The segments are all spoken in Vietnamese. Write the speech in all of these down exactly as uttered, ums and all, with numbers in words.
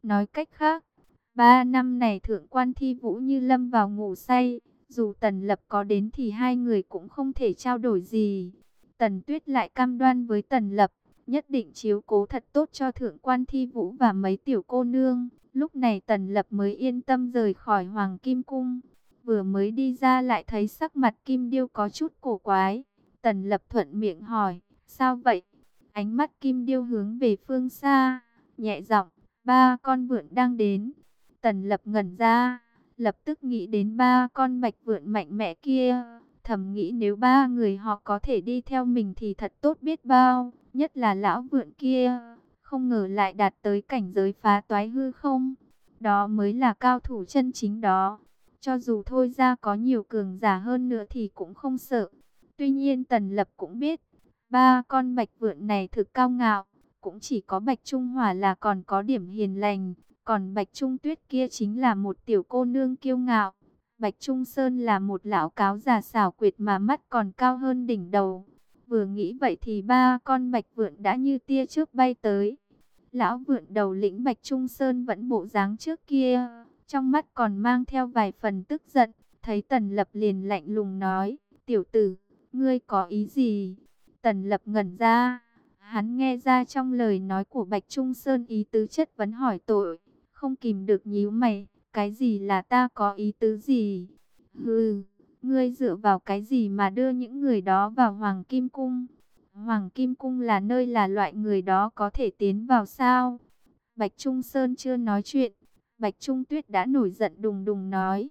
Nói cách khác, ba năm này Thượng quan Thi Vũ như lâm vào ngủ say. Dù Tần Lập có đến thì hai người cũng không thể trao đổi gì. Tần Tuyết lại cam đoan với Tần Lập, nhất định chiếu cố thật tốt cho Thượng quan Thi Vũ và mấy tiểu cô nương. Lúc này Tần Lập mới yên tâm rời khỏi Hoàng Kim Cung. Vừa mới đi ra lại thấy sắc mặt Kim Điêu có chút cổ quái. Tần Lập thuận miệng hỏi, sao vậy? Ánh mắt Kim Điêu hướng về phương xa, nhẹ giọng, ba con vượn đang đến. Tần Lập ngẩn ra, lập tức nghĩ đến ba con bạch vượn mạnh mẽ kia. Thầm nghĩ nếu ba người họ có thể đi theo mình thì thật tốt biết bao, nhất là lão vượn kia. Không ngờ lại đạt tới cảnh giới phá toái hư không. Đó mới là cao thủ chân chính đó. Cho dù thôi ra có nhiều cường giả hơn nữa thì cũng không sợ. Tuy nhiên Tần Lập cũng biết, ba con bạch vượn này thực cao ngạo. Cũng chỉ có Bạch Trung Hỏa là còn có điểm hiền lành. Còn Bạch Trung Tuyết kia chính là một tiểu cô nương kiêu ngạo. Bạch Trung Sơn là một lão cáo già xảo quyệt mà mắt còn cao hơn đỉnh đầu. Vừa nghĩ vậy thì ba con bạch vượn đã như tia chớp bay tới. Lão vượn đầu lĩnh Bạch Trung Sơn vẫn bộ dáng trước kia, trong mắt còn mang theo vài phần tức giận. Thấy Tần Lập liền lạnh lùng nói, tiểu tử, ngươi có ý gì? Tần Lập ngẩn ra, hắn nghe ra trong lời nói của Bạch Trung Sơn ý tứ chất vấn hỏi tội, không kìm được nhíu mày, cái gì là ta có ý tứ gì? Hừ, ngươi dựa vào cái gì mà đưa những người đó vào Hoàng Kim Cung? Hoàng Kim Cung là nơi là loại người đó có thể tiến vào sao? Bạch Trung Sơn chưa nói chuyện, Bạch Trung Tuyết đã nổi giận đùng đùng nói.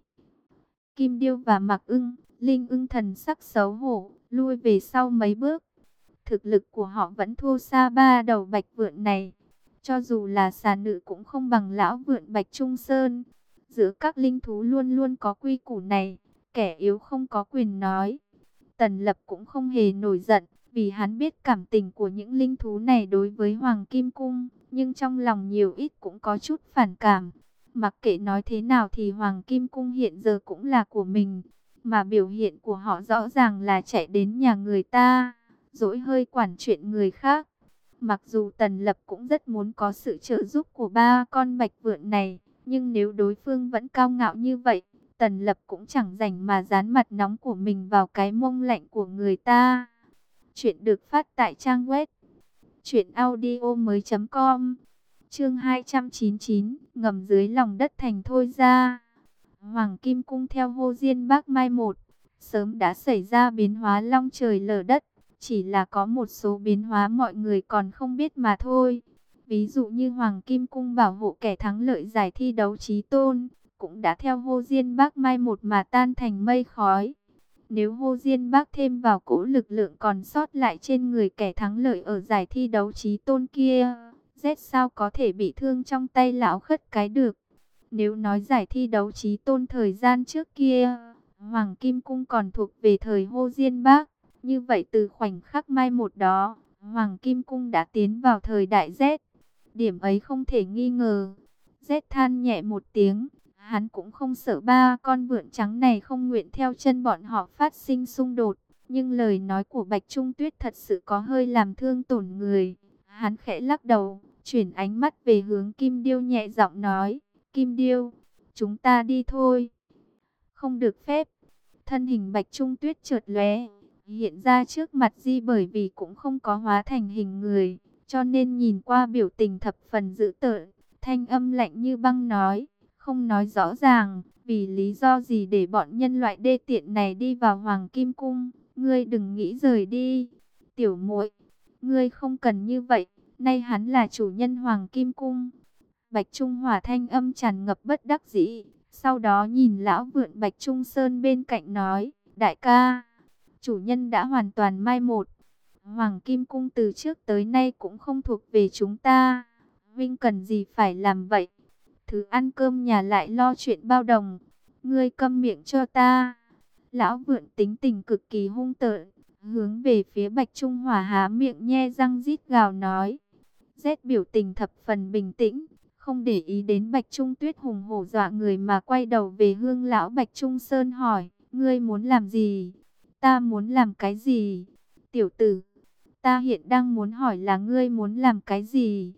Kim Điêu và Mạc Ưng, Linh Ưng thần sắc xấu hổ, lui về sau mấy bước. Thực lực của họ vẫn thua xa ba đầu bạch vượn này. Cho dù là xà nữ cũng không bằng lão vượn Bạch Trung Sơn. Giữa các linh thú luôn luôn có quy củ này, kẻ yếu không có quyền nói. Tần Lập cũng không hề nổi giận, vì hắn biết cảm tình của những linh thú này đối với Hoàng Kim Cung, nhưng trong lòng nhiều ít cũng có chút phản cảm. Mặc kệ nói thế nào thì Hoàng Kim Cung hiện giờ cũng là của mình, mà biểu hiện của họ rõ ràng là chạy đến nhà người ta, dỗi hơi quản chuyện người khác. Mặc dù Tần Lập cũng rất muốn có sự trợ giúp của ba con bạch vượn này, nhưng nếu đối phương vẫn cao ngạo như vậy, Tần Lập cũng chẳng rảnh mà dán mặt nóng của mình vào cái mông lạnh của người ta. Chuyện được phát tại trang web truyện audio mới chấm com. Chương hai trăm chín mươi chín, ngầm dưới lòng đất thành thôi ra. Hoàng Kim Cung theo Hồ Diên Bác Mai một, sớm đã xảy ra biến hóa long trời lở đất, chỉ là có một số biến hóa mọi người còn không biết mà thôi. Ví dụ như Hoàng Kim Cung bảo hộ kẻ thắng lợi giải thi đấu chí tôn, cũng đã theo Hồ Diên Bác Mai một mà tan thành mây khói. Nếu Hồ Diên Bác thêm vào cỗ lực lượng còn sót lại trên người kẻ thắng lợi ở giải thi đấu chí tôn kia, rét sao có thể bị thương trong tay lão khất cái được. Nếu nói giải thi đấu chí tôn thời gian trước kia, Hoàng Kim Cung còn thuộc về thời Hồ Diên Bác, như vậy từ khoảnh khắc mai một đó, Hoàng Kim Cung đã tiến vào thời đại rét. Điểm ấy không thể nghi ngờ. Rét than nhẹ một tiếng, hắn cũng không sợ ba con vượn trắng này không nguyện theo chân bọn họ phát sinh xung đột. Nhưng lời nói của Bạch Trung Tuyết thật sự có hơi làm thương tổn người. Hắn khẽ lắc đầu, chuyển ánh mắt về hướng Kim Điêu nhẹ giọng nói, Kim Điêu, chúng ta đi thôi. Không được phép. Thân hình Bạch Trung Tuyết chợt lóe, hiện ra trước mặt Di, bởi vì cũng không có hóa thành hình người, cho nên nhìn qua biểu tình thập phần dữ tợn. Thanh âm lạnh như băng nói, không nói rõ ràng, vì lý do gì để bọn nhân loại đê tiện này đi vào Hoàng Kim Cung, ngươi đừng nghĩ rời đi. Tiểu muội, ngươi không cần như vậy, nay hắn là chủ nhân Hoàng Kim Cung. Bạch Trung Hỏa thanh âm tràn ngập bất đắc dĩ, sau đó nhìn lão vượn Bạch Trung Sơn bên cạnh nói, đại ca, chủ nhân đã hoàn toàn mai một. Hoàng Kim Cung từ trước tới nay cũng không thuộc về chúng ta, Vinh cần gì phải làm vậy? Thứ ăn cơm nhà lại lo chuyện bao đồng, ngươi câm miệng cho ta. Lão vượn tính tình cực kỳ hung tợn, hướng về phía Bạch Trung Hỏa há miệng nhe răng rít gào nói. Rét biểu tình thập phần bình tĩnh, không để ý đến Bạch Trung Tuyết hùng hổ dọa người mà quay đầu về Hương lão Bạch Trung Sơn hỏi, ngươi muốn làm gì? Ta muốn làm cái gì? Tiểu tử, ta hiện đang muốn hỏi là ngươi muốn làm cái gì?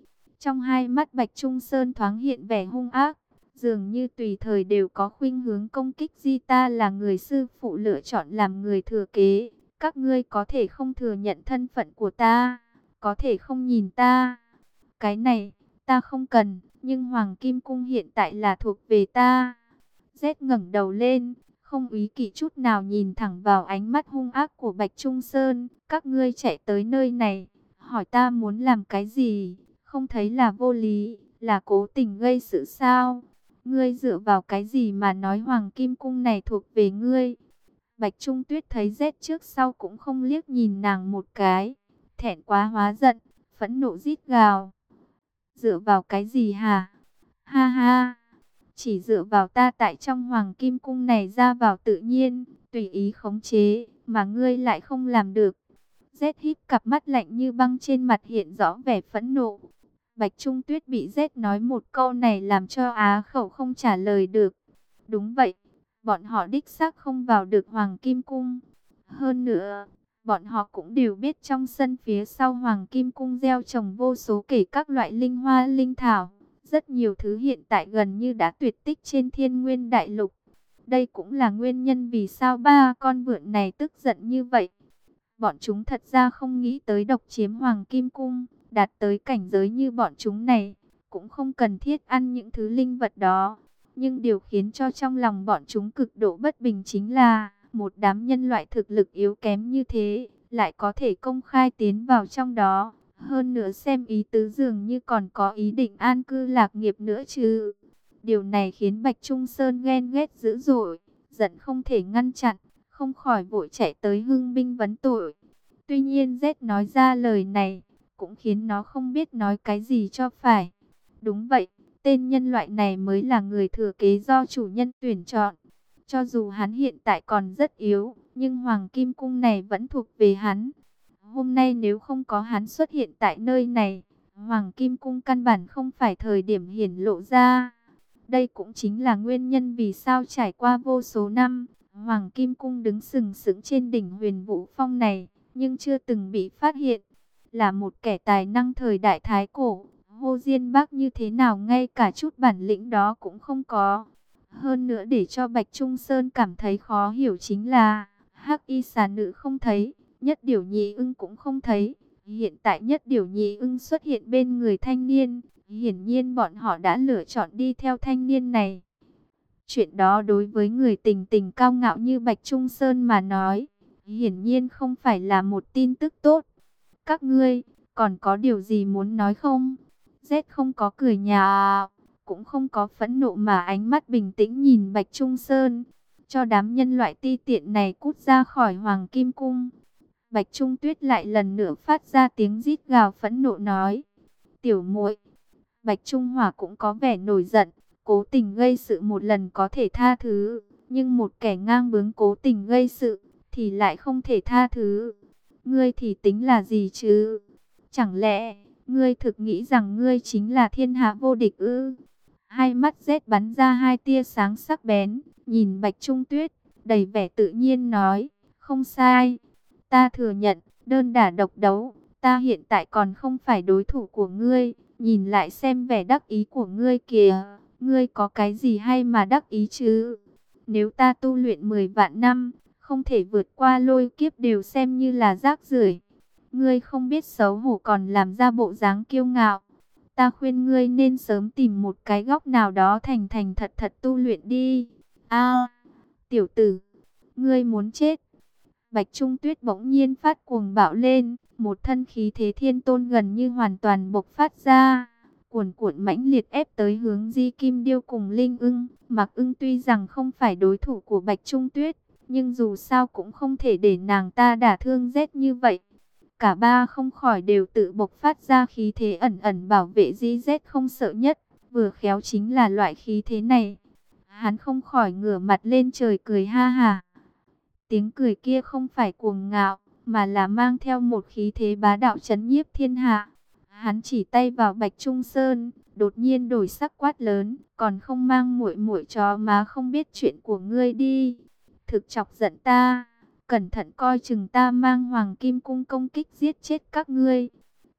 Trong hai mắt Bạch Trung Sơn thoáng hiện vẻ hung ác, dường như tùy thời đều có khuynh hướng công kích Di ta là người sư phụ lựa chọn làm người thừa kế. Các ngươi có thể không thừa nhận thân phận của ta, có thể không nhìn ta. Cái này, ta không cần, nhưng Hoàng Kim Cung hiện tại là thuộc về ta. Z ngẩng đầu lên, không úy kỵ chút nào nhìn thẳng vào ánh mắt hung ác của Bạch Trung Sơn. Các ngươi chạy tới nơi này, hỏi ta muốn làm cái gì, không thấy là vô lý, là cố tình gây sự sao? Ngươi dựa vào cái gì mà nói Hoàng Kim Cung này thuộc về ngươi? Bạch Trung Tuyết thấy Z trước sau cũng không liếc nhìn nàng một cái, thẹn quá hóa giận, phẫn nộ rít gào. Dựa vào cái gì hả? Ha ha, chỉ dựa vào ta tại trong Hoàng Kim Cung này ra vào tự nhiên, tùy ý khống chế, mà ngươi lại không làm được. Z híp cặp mắt lạnh như băng, trên mặt hiện rõ vẻ phẫn nộ. Bạch Trung Tuyết bị Z nói một câu này làm cho á khẩu không trả lời được. Đúng vậy, bọn họ đích xác không vào được Hoàng Kim Cung. Hơn nữa, bọn họ cũng đều biết trong sân phía sau Hoàng Kim Cung gieo trồng vô số kể các loại linh hoa linh thảo. Rất nhiều thứ hiện tại gần như đã tuyệt tích trên Thiên Nguyên Đại Lục. Đây cũng là nguyên nhân vì sao ba con vượn này tức giận như vậy. Bọn chúng thật ra không nghĩ tới độc chiếm Hoàng Kim Cung, đạt tới cảnh giới như bọn chúng này, cũng không cần thiết ăn những thứ linh vật đó. Nhưng điều khiến cho trong lòng bọn chúng cực độ bất bình chính là, một đám nhân loại thực lực yếu kém như thế, lại có thể công khai tiến vào trong đó. Hơn nữa xem ý tứ dường như còn có ý định an cư lạc nghiệp nữa chứ. Điều này khiến Bạch Trung Sơn ghen ghét dữ dội, giận không thể ngăn chặn, không khỏi vội chạy tới hưng binh vấn tội. Tuy nhiên Z nói ra lời này, cũng khiến nó không biết nói cái gì cho phải. Đúng vậy, tên nhân loại này mới là người thừa kế do chủ nhân tuyển chọn. Cho dù hắn hiện tại còn rất yếu, nhưng Hoàng Kim Cung này vẫn thuộc về hắn. Hôm nay nếu không có hắn xuất hiện tại nơi này, Hoàng Kim Cung căn bản không phải thời điểm hiển lộ ra. Đây cũng chính là nguyên nhân vì sao trải qua vô số năm, Hoàng Kim Cung đứng sừng sững trên đỉnh Huyền Vũ Phong này, nhưng chưa từng bị phát hiện. Là một kẻ tài năng thời đại Thái Cổ, Hồ Diên Bắc như thế nào ngay cả chút bản lĩnh đó cũng không có. Hơn nữa để cho Bạch Trung Sơn cảm thấy khó hiểu chính là, Hắc Y xà nữ không thấy, Nhất Điểu Nhị Ưng cũng không thấy. Hiện tại Nhất Điểu Nhị Ưng xuất hiện bên người thanh niên, hiển nhiên bọn họ đã lựa chọn đi theo thanh niên này. Chuyện đó đối với người tình tình cao ngạo như Bạch Trung Sơn mà nói, hiển nhiên không phải là một tin tức tốt. Các ngươi, còn có điều gì muốn nói không? Z không có cười nhạo, cũng không có phẫn nộ mà ánh mắt bình tĩnh nhìn Bạch Trung Sơn. Cho đám nhân loại ti tiện này cút ra khỏi Hoàng Kim Cung. Bạch Trung Tuyết lại lần nữa phát ra tiếng rít gào phẫn nộ nói. Tiểu muội. Bạch Trung Hỏa cũng có vẻ nổi giận. Cố tình gây sự một lần có thể tha thứ, nhưng một kẻ ngang bướng cố tình gây sự thì lại không thể tha thứ. Ngươi thì tính là gì chứ? Chẳng lẽ ngươi thực nghĩ rằng ngươi chính là thiên hạ vô địch ư? Hai mắt rét bắn ra hai tia sáng sắc bén, nhìn Bạch Trung Tuyết, đầy vẻ tự nhiên nói, không sai. Ta thừa nhận, đơn đả độc đấu, ta hiện tại còn không phải đối thủ của ngươi. Nhìn lại xem vẻ đắc ý của ngươi kìa, ngươi có cái gì hay mà đắc ý chứ? Nếu ta tu luyện mười vạn năm, không thể vượt qua lôi kiếp đều xem như là rác rưởi. Ngươi không biết xấu hổ còn làm ra bộ dáng kiêu ngạo. Ta khuyên ngươi nên sớm tìm một cái góc nào đó thành thành thật thật tu luyện đi. A, tiểu tử, ngươi muốn chết. Bạch Trung Tuyết bỗng nhiên phát cuồng bạo lên, một thân khí thế thiên tôn gần như hoàn toàn bộc phát ra, cuồn cuộn mãnh liệt ép tới hướng Di Kim Điêu cùng Linh Ưng. Mạc Ưng tuy rằng không phải đối thủ của Bạch Trung Tuyết, nhưng dù sao cũng không thể để nàng ta đả thương rét như vậy. Cả ba không khỏi đều tự bộc phát ra khí thế ẩn ẩn bảo vệ Di Z không sợ nhất, vừa khéo chính là loại khí thế này. Hắn không khỏi ngửa mặt lên trời cười ha ha. Tiếng cười kia không phải cuồng ngạo, mà là mang theo một khí thế bá đạo chấn nhiếp thiên hạ. Hắn chỉ tay vào Bạch Trung Sơn, đột nhiên đổi sắc quát lớn, còn không mang muội muội chó má không biết chuyện của ngươi đi. Thực chọc giận ta, cẩn thận coi chừng ta mang Hoàng Kim Cung công kích giết chết các ngươi.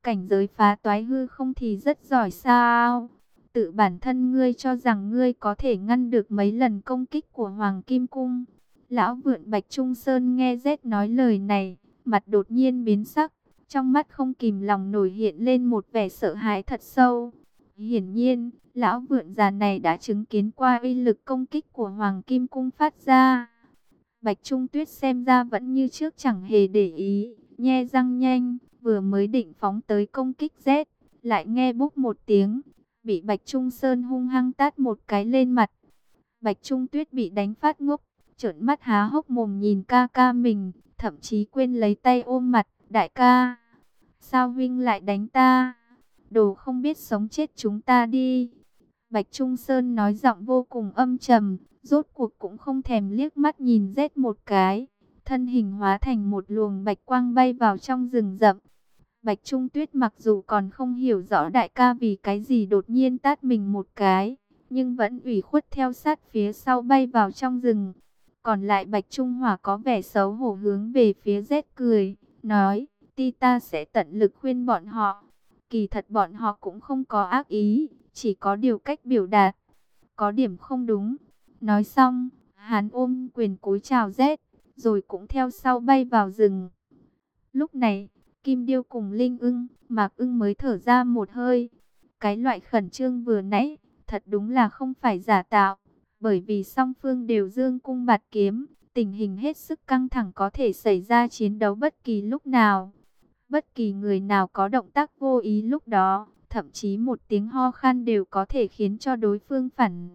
cảnh giới phá toái hư không thì rất giỏi sao? Tự bản thân ngươi cho rằng ngươi có thể ngăn được mấy lần công kích của Hoàng Kim Cung. Lão vượn Bạch Trung Sơn nghe Z nói lời này, mặt đột nhiên biến sắc, trong mắt không kìm lòng nổi hiện lên một vẻ sợ hãi thật sâu. Hiển nhiên, lão vượn già này đã chứng kiến qua uy lực công kích của Hoàng Kim Cung phát ra. Bạch Trung Tuyết xem ra vẫn như trước chẳng hề để ý, nhe răng nhanh, vừa mới định phóng tới công kích Z, lại nghe búp một tiếng, bị Bạch Trung Sơn hung hăng tát một cái lên mặt. Bạch Trung Tuyết bị đánh phát ngốc, trợn mắt há hốc mồm nhìn ca ca mình, thậm chí quên lấy tay ôm mặt, đại ca, sao huynh lại đánh ta? Đồ không biết sống chết chúng ta đi. Bạch Trung Sơn nói giọng vô cùng âm trầm, rốt cuộc cũng không thèm liếc mắt nhìn Z một cái, thân hình hóa thành một luồng bạch quang bay vào trong rừng rậm. Bạch Trung Tuyết mặc dù còn không hiểu rõ đại ca vì cái gì đột nhiên tát mình một cái, nhưng vẫn ủy khuất theo sát phía sau bay vào trong rừng. Còn lại Bạch Trung Hỏa có vẻ xấu hổ hướng về phía Z cười, nói, ti ta sẽ tận lực khuyên bọn họ. Kỳ thật bọn họ cũng không có ác ý, chỉ có điều cách biểu đạt có điểm không đúng. Nói xong, hắn ôm quyền cúi chào Z, rồi cũng theo sau bay vào rừng. Lúc này, Kim Điêu cùng Linh Ưng, Mạc Ưng mới thở ra một hơi. Cái loại khẩn trương vừa nãy, thật đúng là không phải giả tạo, bởi vì song phương đều dương cung bạt kiếm, tình hình hết sức căng thẳng, có thể xảy ra chiến đấu bất kỳ lúc nào. Bất kỳ người nào có động tác vô ý lúc đó, thậm chí một tiếng ho khan đều có thể khiến cho đối phương phản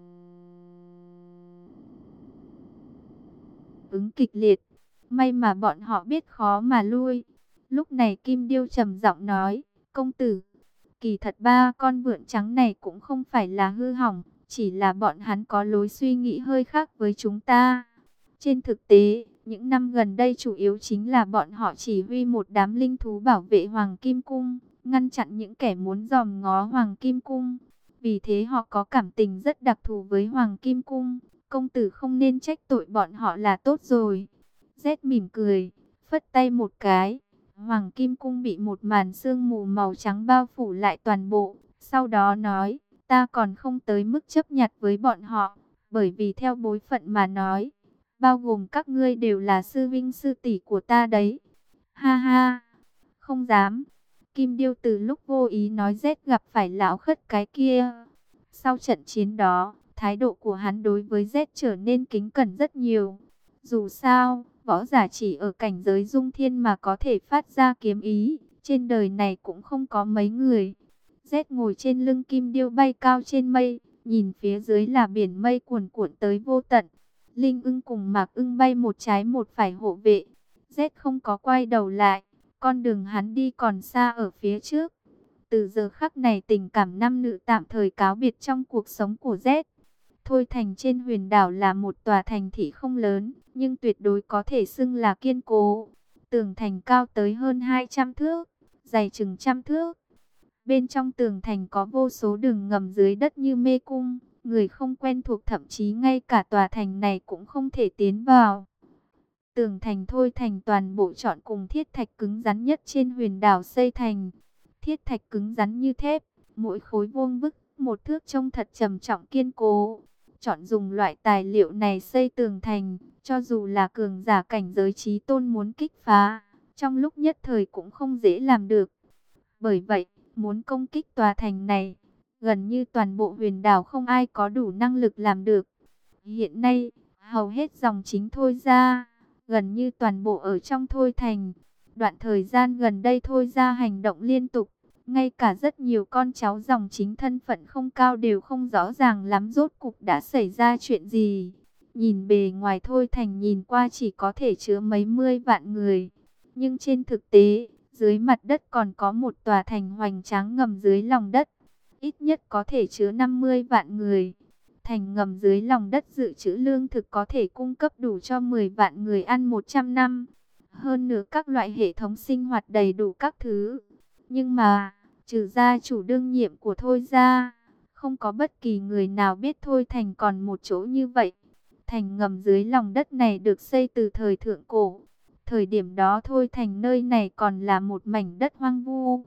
ứng kịch liệt. May mà bọn họ biết khó mà lui. Lúc này Kim Điêu trầm giọng nói, công tử, kỳ thật ba con vượn trắng này cũng không phải là hư hỏng, chỉ là bọn hắn có lối suy nghĩ hơi khác với chúng ta. Trên thực tế, những năm gần đây chủ yếu chính là bọn họ chỉ huy một đám linh thú bảo vệ Hoàng Kim Cung, ngăn chặn những kẻ muốn dòm ngó Hoàng Kim Cung. Vì thế họ có cảm tình rất đặc thù với Hoàng Kim Cung. Công tử không nên trách tội bọn họ là tốt rồi. Z mỉm cười, phất tay một cái. Hoàng Kim Cung bị một màn sương mù màu trắng bao phủ lại toàn bộ. Sau đó nói, ta còn không tới mức chấp nhặt với bọn họ, bởi vì theo bối phận mà nói, bao gồm các ngươi đều là sư vinh sư tỷ của ta đấy. Ha ha, không dám. Kim Điêu từ lúc vô ý nói Z gặp phải lão khất cái kia. Sau trận chiến đó, thái độ của hắn đối với Z trở nên kính cẩn rất nhiều. Dù sao, võ giả chỉ ở cảnh giới dung thiên mà có thể phát ra kiếm ý, trên đời này cũng không có mấy người. Z ngồi trên lưng Kim Điêu bay cao trên mây, nhìn phía dưới là biển mây cuồn cuộn tới vô tận. Linh Ưng cùng Mạc Ưng bay một trái một phải hộ vệ. Z không có quay đầu lại, con đường hắn đi còn xa ở phía trước. Từ giờ khắc này tình cảm nam nữ tạm thời cáo biệt trong cuộc sống của Z. Thôi Thành trên huyền đảo là một tòa thành thị không lớn, nhưng tuyệt đối có thể xưng là kiên cố. Tường thành cao tới hơn hai trăm thước, dày chừng trăm thước. Bên trong tường thành có vô số đường ngầm dưới đất như mê cung, người không quen thuộc thậm chí ngay cả tòa thành này cũng không thể tiến vào. Tường thành Thôi Thành toàn bộ chọn cùng thiết thạch cứng rắn nhất trên huyền đảo xây thành. Thiết thạch cứng rắn như thép, mỗi khối vuông vức, một thước trông thật trầm trọng kiên cố. Chọn dùng loại tài liệu này xây tường thành, cho dù là cường giả cảnh giới chí tôn muốn kích phá, trong lúc nhất thời cũng không dễ làm được. Bởi vậy, muốn công kích tòa thành này, gần như toàn bộ huyền đảo không ai có đủ năng lực làm được. Hiện nay, hầu hết dòng chính Thôi gia, gần như toàn bộ ở trong Thôi Thành. Đoạn thời gian gần đây Thôi gia hành động liên tục, ngay cả rất nhiều con cháu dòng chính thân phận không cao đều không rõ ràng lắm rốt cục đã xảy ra chuyện gì. Nhìn bề ngoài Thôi Thành nhìn qua chỉ có thể chứa mấy mươi vạn người, nhưng trên thực tế, dưới mặt đất còn có một tòa thành hoành tráng ngầm dưới lòng đất, ít nhất có thể chứa năm mươi vạn người. Thành ngầm dưới lòng đất dự trữ lương thực có thể cung cấp đủ cho mười vạn người ăn một trăm năm. Hơn nữa các loại hệ thống sinh hoạt đầy đủ các thứ. Nhưng mà, trừ gia chủ đương nhiệm của Thôi gia, không có bất kỳ người nào biết Thôi Thành còn một chỗ như vậy. Thành ngầm dưới lòng đất này được xây từ thời thượng cổ. Thời điểm đó Thôi Thành nơi này còn là một mảnh đất hoang vu.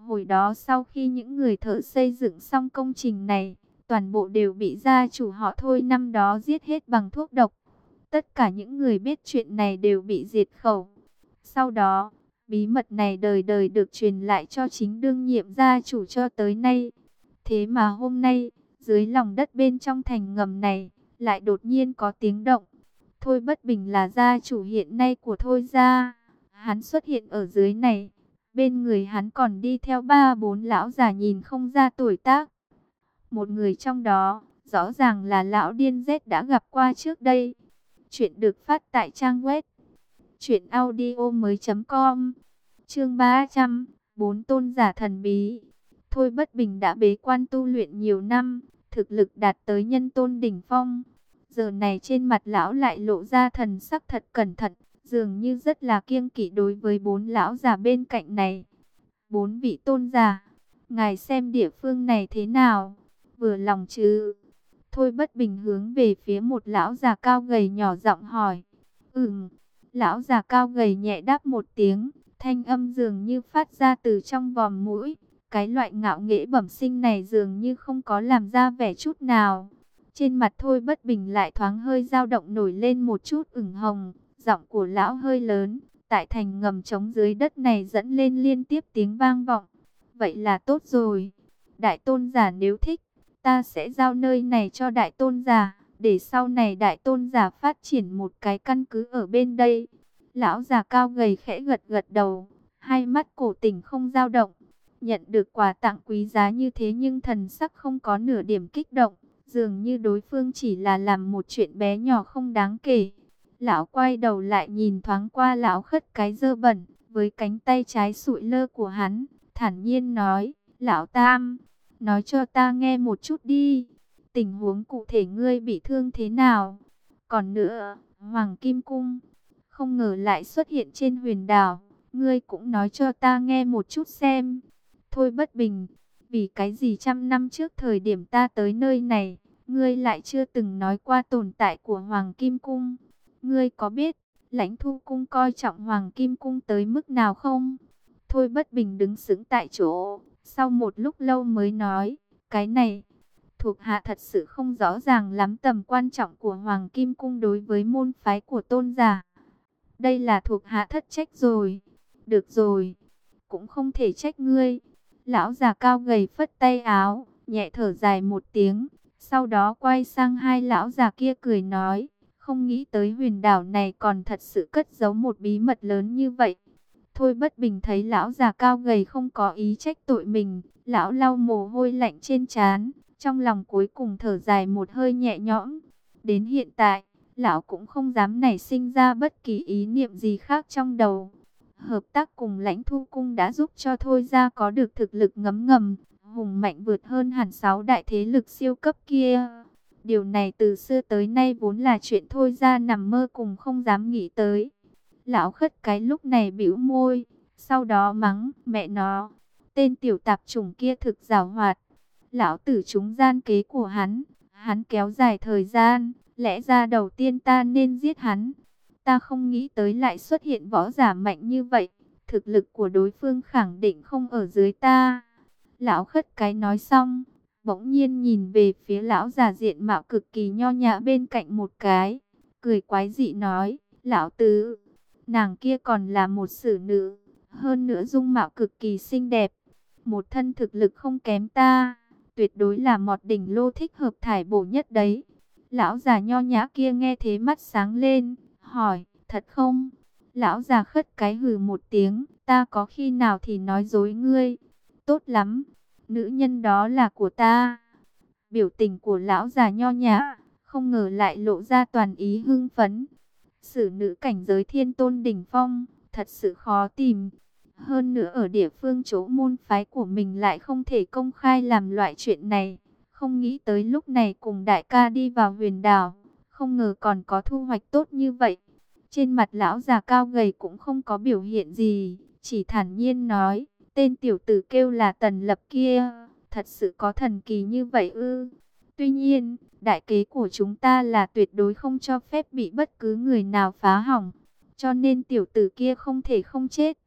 Hồi đó sau khi những người thợ xây dựng xong công trình này, toàn bộ đều bị gia chủ họ Thôi năm đó giết hết bằng thuốc độc. Tất cả những người biết chuyện này đều bị diệt khẩu. Sau đó, bí mật này đời đời được truyền lại cho chính đương nhiệm gia chủ cho tới nay. Thế mà hôm nay, dưới lòng đất bên trong thành ngầm này, lại đột nhiên có tiếng động. Thôi Bất Bình là gia chủ hiện nay của Thôi gia. Hắn xuất hiện ở dưới này. Bên người hắn còn đi theo ba bốn lão già nhìn không ra tuổi tác. Một người trong đó, rõ ràng là lão điên Z đã gặp qua trước đây. Chuyện được phát tại trang web truyện audio mới com. Chương ba trăm, bốn tôn giả thần bí. Thôi Bất Bình đã bế quan tu luyện nhiều năm, thực lực đạt tới nhân tôn đỉnh phong. Giờ này trên mặt lão lại lộ ra thần sắc thật cẩn thận, dường như rất là kiêng kỵ đối với bốn lão già bên cạnh này. Bốn vị tôn giả, ngài xem địa phương này thế nào? Vừa lòng chứ? Thôi Bất Bình hướng về phía một lão già cao gầy nhỏ giọng hỏi. Ừm, lão già cao gầy nhẹ đáp một tiếng, thanh âm dường như phát ra từ trong vòm mũi. Cái loại ngạo nghễ bẩm sinh này dường như không có làm ra vẻ chút nào. Trên mặt Thôi Bất Bình lại thoáng hơi dao động nổi lên một chút ửng hồng. Giọng của lão hơi lớn, tại thành ngầm trống dưới đất này dẫn lên liên tiếp tiếng vang vọng. Vậy là tốt rồi. Đại tôn giả nếu thích, ta sẽ giao nơi này cho đại tôn giả, để sau này đại tôn giả phát triển một cái căn cứ ở bên đây. Lão già cao gầy khẽ gật gật đầu, hai mắt cổ tỉnh không dao động. Nhận được quà tặng quý giá như thế nhưng thần sắc không có nửa điểm kích động, dường như đối phương chỉ là làm một chuyện bé nhỏ không đáng kể. Lão quay đầu lại nhìn thoáng qua lão khất cái dơ bẩn, với cánh tay trái sụi lơ của hắn, thản nhiên nói, lão Tam, nói cho ta nghe một chút đi, tình huống cụ thể ngươi bị thương thế nào? Còn nữa, Hoàng Kim Cung, không ngờ lại xuất hiện trên huyền đảo, ngươi cũng nói cho ta nghe một chút xem. Thôi Bất Bình, vì cái gì trăm năm trước thời điểm ta tới nơi này, ngươi lại chưa từng nói qua tồn tại của Hoàng Kim Cung? Ngươi có biết, Lãnh Thu Cung coi trọng Hoàng Kim Cung tới mức nào không? Thôi Bất Bình đứng sững tại chỗ, sau một lúc lâu mới nói, cái này, thuộc hạ thật sự không rõ ràng lắm tầm quan trọng của Hoàng Kim Cung đối với môn phái của tôn giả. Đây là thuộc hạ thất trách rồi. Được rồi, cũng không thể trách ngươi. Lão già cao gầy phất tay áo, nhẹ thở dài một tiếng, sau đó quay sang hai lão già kia cười nói, không nghĩ tới huyền đảo này còn thật sự cất giấu một bí mật lớn như vậy. Thôi Bất Bình thấy lão già cao gầy không có ý trách tội mình, lão lau mồ hôi lạnh trên trán, trong lòng cuối cùng thở dài một hơi nhẹ nhõm. Đến hiện tại, lão cũng không dám nảy sinh ra bất kỳ ý niệm gì khác trong đầu. Hợp tác cùng Lãnh Thu Cung đã giúp cho Thôi gia có được thực lực ngấm ngầm, hùng mạnh vượt hơn hẳn sáu đại thế lực siêu cấp kia. Điều này từ xưa tới nay vốn là chuyện Thôi gia nằm mơ cùng không dám nghĩ tới. Lão khất cái lúc này bĩu môi, sau đó mắng, mẹ nó, tên tiểu tạp chủng kia thực giảo hoạt. Lão tử trúng gian kế của hắn, hắn kéo dài thời gian, lẽ ra đầu tiên ta nên giết hắn. Ta không nghĩ tới lại xuất hiện võ giả mạnh như vậy, thực lực của đối phương khẳng định không ở dưới ta. Lão khất cái nói xong, bỗng nhiên nhìn về phía lão già diện mạo cực kỳ nho nhã bên cạnh một cái, cười quái dị nói, lão tứ, nàng kia còn là một xử nữ, hơn nữa dung mạo cực kỳ xinh đẹp, một thân thực lực không kém ta, tuyệt đối là một đỉnh lô thích hợp thải bổ nhất đấy. Lão già nho nhã kia nghe thế mắt sáng lên, hỏi, thật không? Lão già khất cái hừ một tiếng, ta có khi nào thì nói dối ngươi. Tốt lắm, nữ nhân đó là của ta. Biểu tình của lão già nho nhã, không ngờ lại lộ ra toàn ý hưng phấn. Xử nữ cảnh giới thiên tôn đỉnh phong, thật sự khó tìm. Hơn nữa ở địa phương chỗ môn phái của mình lại không thể công khai làm loại chuyện này. Không nghĩ tới lúc này cùng đại ca đi vào huyền đảo, không ngờ còn có thu hoạch tốt như vậy. Trên mặt lão già cao gầy cũng không có biểu hiện gì, chỉ thản nhiên nói, tên tiểu tử kêu là Tần Lập kia, thật sự có thần kỳ như vậy ư? Tuy nhiên, đại kế của chúng ta là tuyệt đối không cho phép bị bất cứ người nào phá hỏng, cho nên tiểu tử kia không thể không chết.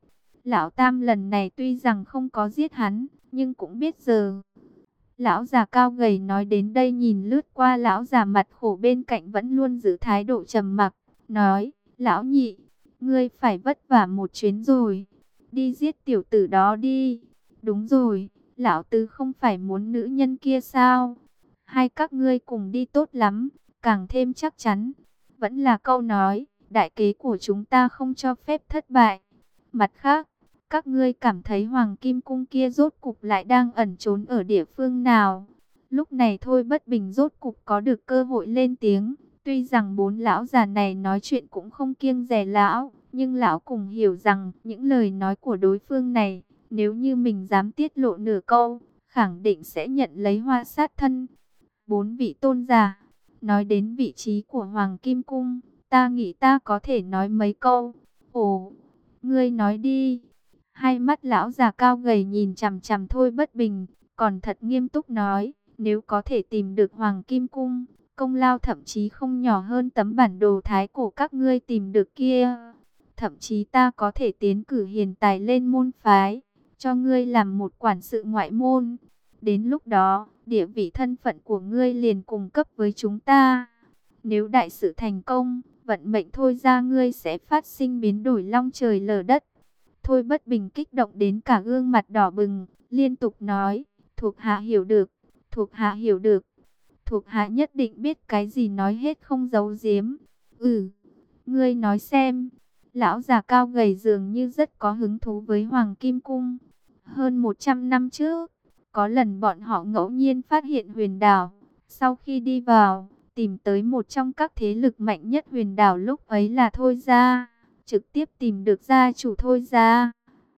Lão Tam lần này tuy rằng không có giết hắn, nhưng cũng biết giờ. Lão già cao gầy nói đến đây nhìn lướt qua lão già mặt khổ bên cạnh vẫn luôn giữ thái độ trầm mặc, nói, lão nhị, ngươi phải vất vả một chuyến rồi, đi giết tiểu tử đó đi. Đúng rồi, lão tứ không phải muốn nữ nhân kia sao? Hai các ngươi cùng đi tốt lắm, càng thêm chắc chắn. Vẫn là câu nói, đại kế của chúng ta không cho phép thất bại. Mặt khác, các ngươi cảm thấy Hoàng Kim Cung kia rốt cục lại đang ẩn trốn ở địa phương nào? Lúc này Thôi Bất Bình rốt cục có được cơ hội lên tiếng. Tuy rằng bốn lão già này nói chuyện cũng không kiêng dè lão, nhưng lão cùng hiểu rằng những lời nói của đối phương này, nếu như mình dám tiết lộ nửa câu, khẳng định sẽ nhận lấy hoa sát thân. Bốn vị tôn giả, nói đến vị trí của Hoàng Kim Cung, ta nghĩ ta có thể nói mấy câu. Ồ, ngươi nói đi. Hai mắt lão già cao gầy nhìn chằm chằm Thôi Bất Bình, còn thật nghiêm túc nói, nếu có thể tìm được Hoàng Kim Cung, công lao thậm chí không nhỏ hơn tấm bản đồ thái cổ các ngươi tìm được kia. Thậm chí ta có thể tiến cử hiền tài lên môn phái, cho ngươi làm một quản sự ngoại môn. Đến lúc đó, địa vị thân phận của ngươi liền cùng cấp với chúng ta. Nếu đại sự thành công, vận mệnh Thôi ra ngươi sẽ phát sinh biến đổi long trời lở đất. Thôi Bất Bình kích động đến cả gương mặt đỏ bừng, liên tục nói, thuộc hạ hiểu được, thuộc hạ hiểu được. Thuộc hạ nhất định biết cái gì nói hết không giấu giếm. Ừ, ngươi nói xem. Lão già cao gầy dường như rất có hứng thú với Hoàng Kim Cung. Hơn một trăm năm trước, có lần bọn họ ngẫu nhiên phát hiện huyền đảo. Sau khi đi vào, tìm tới một trong các thế lực mạnh nhất huyền đảo lúc ấy là Thôi Gia. Trực tiếp tìm được gia chủ Thôi Gia.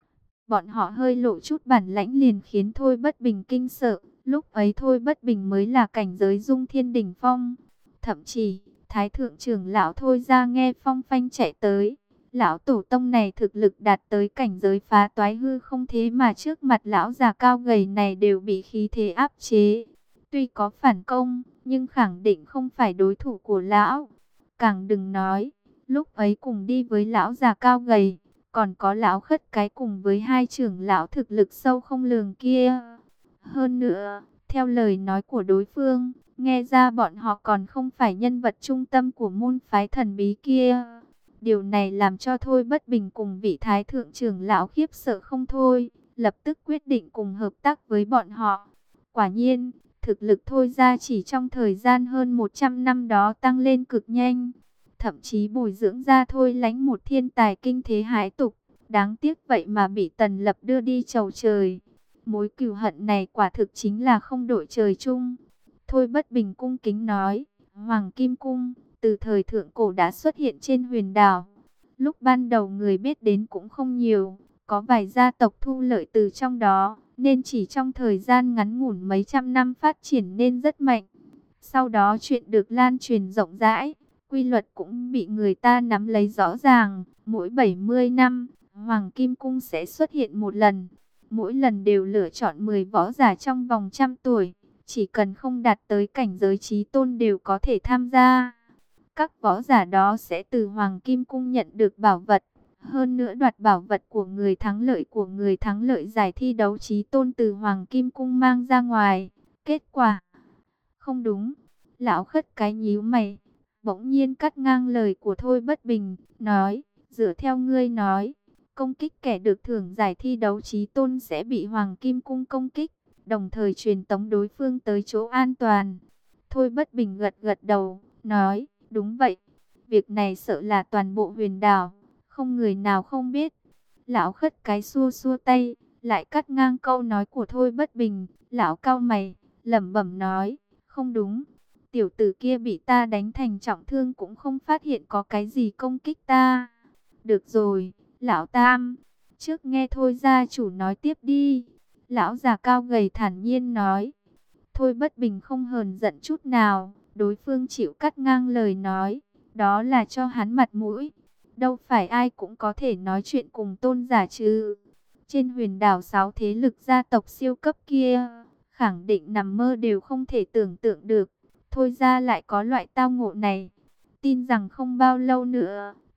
Bọn họ hơi lộ chút bản lãnh liền khiến Thôi Bất Bình kinh sợ. Lúc ấy Thôi Bất Bình mới là cảnh giới dung thiên đỉnh phong. Thậm chí, Thái thượng trưởng lão Thôi Gia nghe phong phanh chạy tới. Lão tổ tông này thực lực đạt tới cảnh giới phá toái hư không, thế mà trước mặt lão già cao gầy này đều bị khí thế áp chế. Tuy có phản công, nhưng khẳng định không phải đối thủ của lão. Càng đừng nói, lúc ấy cùng đi với lão già cao gầy, còn có lão khất cái cùng với hai trưởng lão thực lực sâu không lường kia. Hơn nữa, theo lời nói của đối phương, nghe ra bọn họ còn không phải nhân vật trung tâm của môn phái thần bí kia. Điều này làm cho Thôi Bất Bình cùng vị thái thượng trưởng lão khiếp sợ không thôi, lập tức quyết định cùng hợp tác với bọn họ. Quả nhiên, thực lực Thôi ra chỉ trong thời gian hơn một trăm năm đó tăng lên cực nhanh. Thậm chí bồi dưỡng ra Thôi Lánh một thiên tài kinh thế hãi tục. Đáng tiếc vậy mà bị Tần Lập đưa đi chầu trời. Mối cừu hận này quả thực chính là không đội trời chung. Thôi Bất Bình cung kính nói, Hoàng Kim Cung từ thời thượng cổ đã xuất hiện trên huyền đảo. Lúc ban đầu người biết đến cũng không nhiều, có vài gia tộc thu lợi từ trong đó, nên chỉ trong thời gian ngắn ngủn mấy trăm năm phát triển nên rất mạnh. Sau đó chuyện được lan truyền rộng rãi, quy luật cũng bị người ta nắm lấy rõ ràng. Mỗi bảy mươi năm, Hoàng Kim Cung sẽ xuất hiện một lần. Mỗi lần đều lựa chọn mười võ giả trong vòng trăm tuổi. Chỉ cần không đạt tới cảnh giới chí tôn đều có thể tham gia. Các võ giả đó sẽ từ Hoàng Kim Cung nhận được bảo vật. Hơn nữa đoạt bảo vật của người thắng lợi của người thắng lợi giải thi đấu chí tôn từ Hoàng Kim Cung mang ra ngoài. Kết quả không đúng. Lão khất cái nhíu mày, bỗng nhiên cắt ngang lời của Thôi Bất Bình, nói, dựa theo ngươi nói, công kích kẻ được thưởng giải thi đấu chí tôn sẽ bị Hoàng Kim Cung công kích, đồng thời truyền tống đối phương tới chỗ an toàn. Thôi Bất Bình gật gật đầu, nói, đúng vậy, việc này sợ là toàn bộ huyền đảo, không người nào không biết. Lão khất cái xua xua tay, lại cắt ngang câu nói của Thôi Bất Bình. Lão cau mày, lẩm bẩm nói, không đúng, tiểu tử kia bị ta đánh thành trọng thương cũng không phát hiện có cái gì công kích ta. Được rồi, lão Tam, trước nghe Thôi gia chủ nói tiếp đi. Lão già cao gầy thản nhiên nói. Thôi Bất Bình không hờn giận chút nào, đối phương chịu cắt ngang lời nói, đó là cho hắn mặt mũi. Đâu phải ai cũng có thể nói chuyện cùng tôn giả chứ. Trên huyền đảo sáu thế lực gia tộc siêu cấp kia, khẳng định nằm mơ đều không thể tưởng tượng được. Thôi ra lại có loại tao ngộ này. Tin rằng không bao lâu nữa,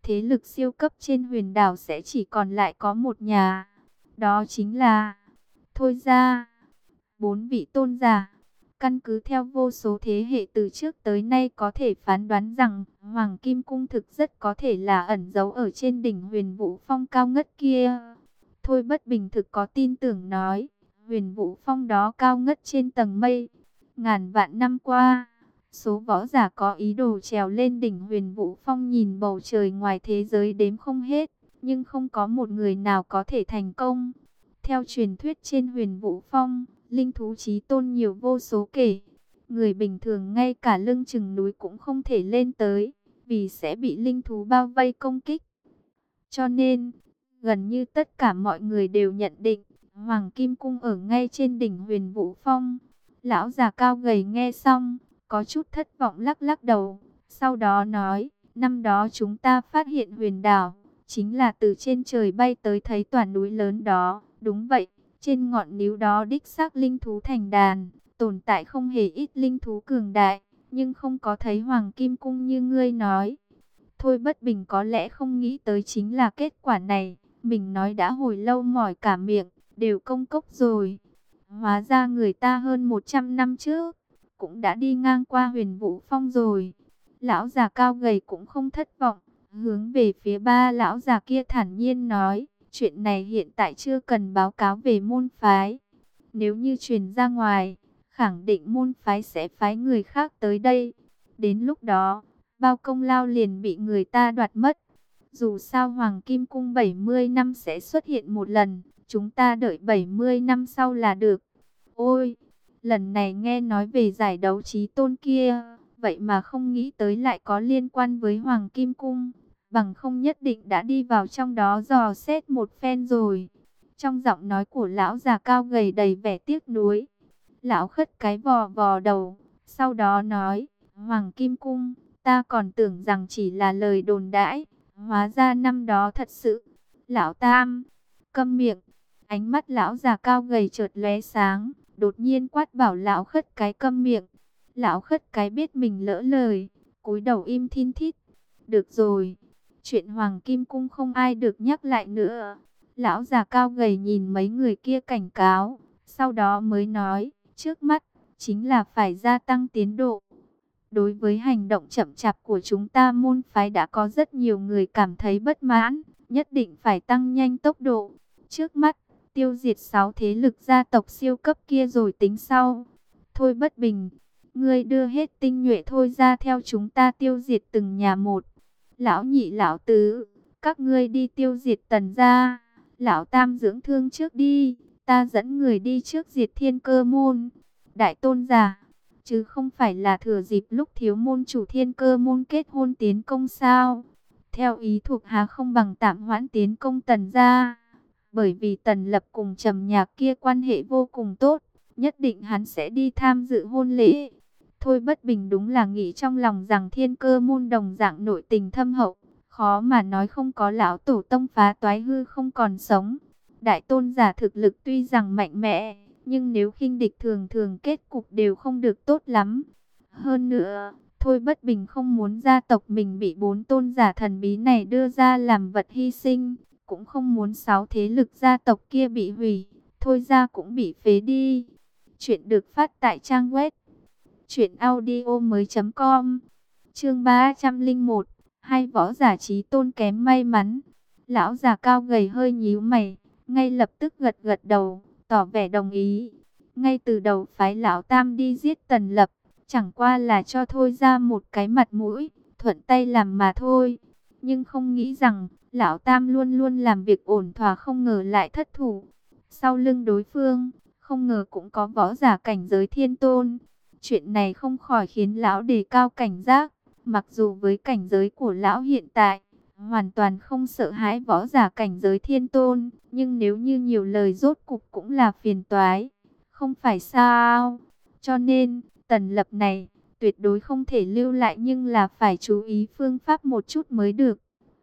thế lực siêu cấp trên huyền đảo sẽ chỉ còn lại có một nhà. Đó chính là Thôi Gia. Bốn vị tôn giả. Căn cứ theo vô số thế hệ từ trước tới nay có thể phán đoán rằng Hoàng Kim Cung thực rất có thể là ẩn giấu ở trên đỉnh Huyền Vũ Phong cao ngất kia. Thôi Bất Bình thực có tin tưởng nói, Huyền Vũ Phong đó cao ngất trên tầng mây. Ngàn vạn năm qua, số võ giả có ý đồ trèo lên đỉnh Huyền Vũ Phong nhìn bầu trời ngoài thế giới đếm không hết, nhưng không có một người nào có thể thành công. Theo truyền thuyết trên Huyền Vũ Phong, linh thú chí tôn nhiều vô số kể. Người bình thường ngay cả lưng chừng núi cũng không thể lên tới, vì sẽ bị linh thú bao vây công kích. Cho nên, gần như tất cả mọi người đều nhận định, Hoàng Kim Cung ở ngay trên đỉnh Huyền Vũ Phong. Lão già cao gầy nghe xong, có chút thất vọng lắc lắc đầu. Sau đó nói, năm đó chúng ta phát hiện huyền đảo, chính là từ trên trời bay tới thấy tòa núi lớn đó. Đúng vậy, trên ngọn núi đó đích xác linh thú thành đàn, tồn tại không hề ít linh thú cường đại, nhưng không có thấy Hoàng Kim Cung như ngươi nói. Thôi Bất Bình có lẽ không nghĩ tới chính là kết quả này, mình nói đã hồi lâu mỏi cả miệng, đều công cốc rồi. Hóa ra người ta hơn một trăm năm trước, cũng đã đi ngang qua Huyền Vũ Phong rồi. Lão già cao gầy cũng không thất vọng, hướng về phía ba lão già kia thản nhiên nói, chuyện này hiện tại chưa cần báo cáo về môn phái. Nếu như truyền ra ngoài, khẳng định môn phái sẽ phái người khác tới đây. Đến lúc đó, bao công lao liền bị người ta đoạt mất. Dù sao Hoàng Kim Cung bảy mươi năm sẽ xuất hiện một lần, chúng ta đợi bảy mươi năm sau là được. Ôi, lần này nghe nói về giải đấu chí tôn kia, vậy mà không nghĩ tới lại có liên quan với Hoàng Kim Cung. Bằng không nhất định đã đi vào trong đó dò xét một phen rồi. Trong giọng nói của lão già cao gầy đầy vẻ tiếc nuối. Lão khất cái vò vò đầu, sau đó nói, Hoàng Kim Cung, ta còn tưởng rằng chỉ là lời đồn đãi, hóa ra năm đó thật sự. Lão Tam, câm miệng. Ánh mắt lão già cao gầy chợt lóe sáng, đột nhiên quát bảo lão khất cái câm miệng. Lão khất cái biết mình lỡ lời, cúi đầu im thin thít. Được rồi, chuyện Hoàng Kim Cung không ai được nhắc lại nữa. Lão già cao gầy nhìn mấy người kia cảnh cáo, sau đó mới nói, trước mắt chính là phải gia tăng tiến độ. Đối với hành động chậm chạp của chúng ta môn phái đã có rất nhiều người cảm thấy bất mãn, nhất định phải tăng nhanh tốc độ. Trước mắt, tiêu diệt sáu thế lực gia tộc siêu cấp kia rồi tính sau. Thôi Bất Bình, ngươi đưa hết tinh nhuệ Thôi ra theo chúng ta tiêu diệt từng nhà một. Lão Nhị lão Tứ, các ngươi đi tiêu diệt Tần gia. Lão Tam dưỡng thương trước đi, ta dẫn người đi trước diệt Thiên Cơ môn. Đại tôn giả, chứ không phải là thừa dịp lúc thiếu môn chủ Thiên Cơ môn kết hôn tiến công sao? Theo ý thuộc hạ không bằng tạm hoãn tiến công Tần gia, bởi vì Tần Lập cùng Trầm Nhạc kia quan hệ vô cùng tốt, nhất định hắn sẽ đi tham dự hôn lễ. Thôi Bất Bình đúng là nghĩ trong lòng rằng Thiên Cơ môn đồng dạng nội tình thâm hậu, khó mà nói không có lão tổ tông phá toái hư không còn sống. Đại tôn giả thực lực tuy rằng mạnh mẽ, nhưng nếu khinh địch thường thường kết cục đều không được tốt lắm. Hơn nữa, Thôi Bất Bình không muốn gia tộc mình bị bốn tôn giả thần bí này đưa ra làm vật hy sinh, cũng không muốn sáu thế lực gia tộc kia bị hủy, Thôi ra cũng bị phế đi. Chuyện được phát tại trang web truyện audio mới chấm com. Chương ba trăm lẻ một, hai võ giả chí tôn kém may mắn. Lão già cao gầy hơi nhíu mày, ngay lập tức gật gật đầu, tỏ vẻ đồng ý. Ngay từ đầu phái lão Tam đi giết Tần Lập, chẳng qua là cho Thôi ra một cái mặt mũi, thuận tay làm mà thôi. Nhưng không nghĩ rằng, lão Tam luôn luôn làm việc ổn thỏa, không ngờ lại thất thủ. Sau lưng đối phương, không ngờ cũng có võ giả cảnh giới thiên tôn. Chuyện này không khỏi khiến lão đề cao cảnh giác. Mặc dù với cảnh giới của lão hiện tại, hoàn toàn không sợ hãi võ giả cảnh giới thiên tôn, nhưng nếu như nhiều lời rốt cục cũng là phiền toái, không phải sao? Cho nên, Tần Lập này, tuyệt đối không thể lưu lại, nhưng là phải chú ý phương pháp một chút mới được.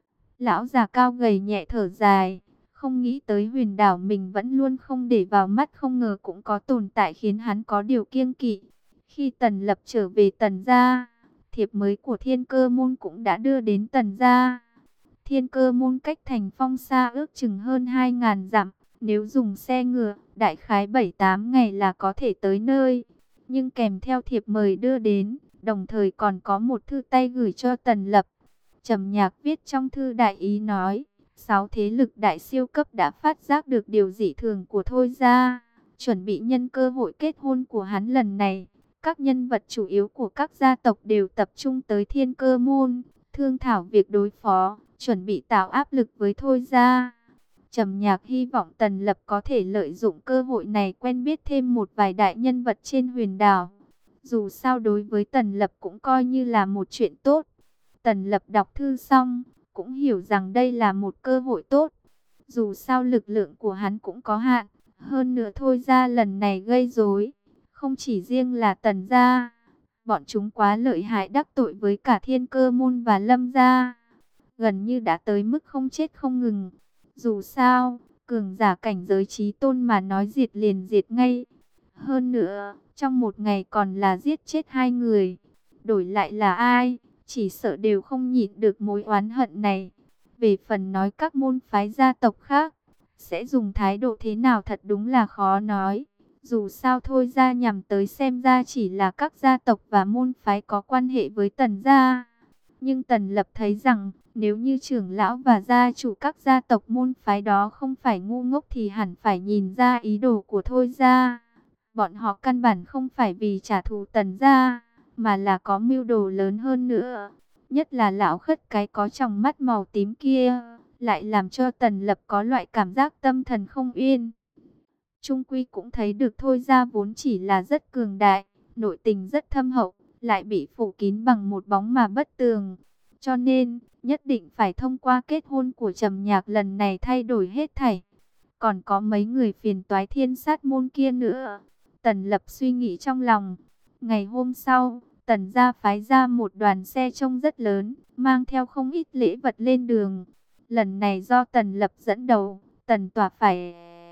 Lão già cao gầy nhẹ thở dài, không nghĩ tới huyền đảo mình vẫn luôn không để vào mắt, không ngờ cũng có tồn tại khiến hắn có điều kiêng kỵ. Khi Tần Lập trở về Tần gia, thiệp mới của Thiên Cơ môn cũng đã đưa đến Tần gia. Thiên Cơ môn cách Thành Phong xa ước chừng hơn hai ngàn dặm. Nếu dùng xe ngựa, đại khái bảy tám ngày là có thể tới nơi. Nhưng kèm theo thiệp mời đưa đến, đồng thời còn có một thư tay gửi cho Tần Lập. Trầm Nhạc viết trong thư đại ý nói, sáu thế lực đại siêu cấp đã phát giác được điều dị thường của Thôi gia, chuẩn bị nhân cơ hội kết hôn của hắn lần này. Các nhân vật chủ yếu của các gia tộc đều tập trung tới Thiên Cơ môn, thương thảo việc đối phó, chuẩn bị tạo áp lực với Thôi gia. Trầm Nhạc hy vọng Tần Lập có thể lợi dụng cơ hội này quen biết thêm một vài đại nhân vật trên huyền đảo. Dù sao đối với Tần Lập cũng coi như là một chuyện tốt. Tần Lập đọc thư xong, cũng hiểu rằng đây là một cơ hội tốt. Dù sao lực lượng của hắn cũng có hạn, hơn nữa Thôi gia lần này gây rối, không chỉ riêng là Tần gia, bọn chúng quá lợi hại đắc tội với cả Thiên Cơ môn và Lâm gia, gần như đã tới mức không chết không ngừng. Dù sao, cường giả cảnh giới chí tôn mà nói diệt liền diệt ngay. Hơn nữa, trong một ngày còn là giết chết hai người. Đổi lại là ai, chỉ sợ đều không nhịn được mối oán hận này. Về phần nói các môn phái gia tộc khác, sẽ dùng thái độ thế nào thật đúng là khó nói. Dù sao Thôi gia nhằm tới xem ra chỉ là các gia tộc và môn phái có quan hệ với Tần gia. Nhưng Tần Lập thấy rằng, nếu như trưởng lão và gia chủ các gia tộc môn phái đó không phải ngu ngốc thì hẳn phải nhìn ra ý đồ của Thôi gia. Bọn họ căn bản không phải vì trả thù Tần gia, mà là có mưu đồ lớn hơn nữa. Nhất là lão khất cái có tròng mắt màu tím kia, lại làm cho Tần Lập có loại cảm giác tâm thần không yên. Trung quy cũng thấy được Thôi gia vốn chỉ là rất cường đại, nội tình rất thâm hậu, lại bị phủ kín bằng một bóng mà bất tường. Cho nên, nhất định phải thông qua kết hôn của Trầm Nhạc lần này thay đổi hết thảy. Còn có mấy người phiền toái thiên sát môn kia nữa. Tần Lập suy nghĩ trong lòng. Ngày hôm sau, Tần gia phái ra một đoàn xe trông rất lớn, mang theo không ít lễ vật lên đường. Lần này do Tần Lập dẫn đầu, Tần Tỏa phải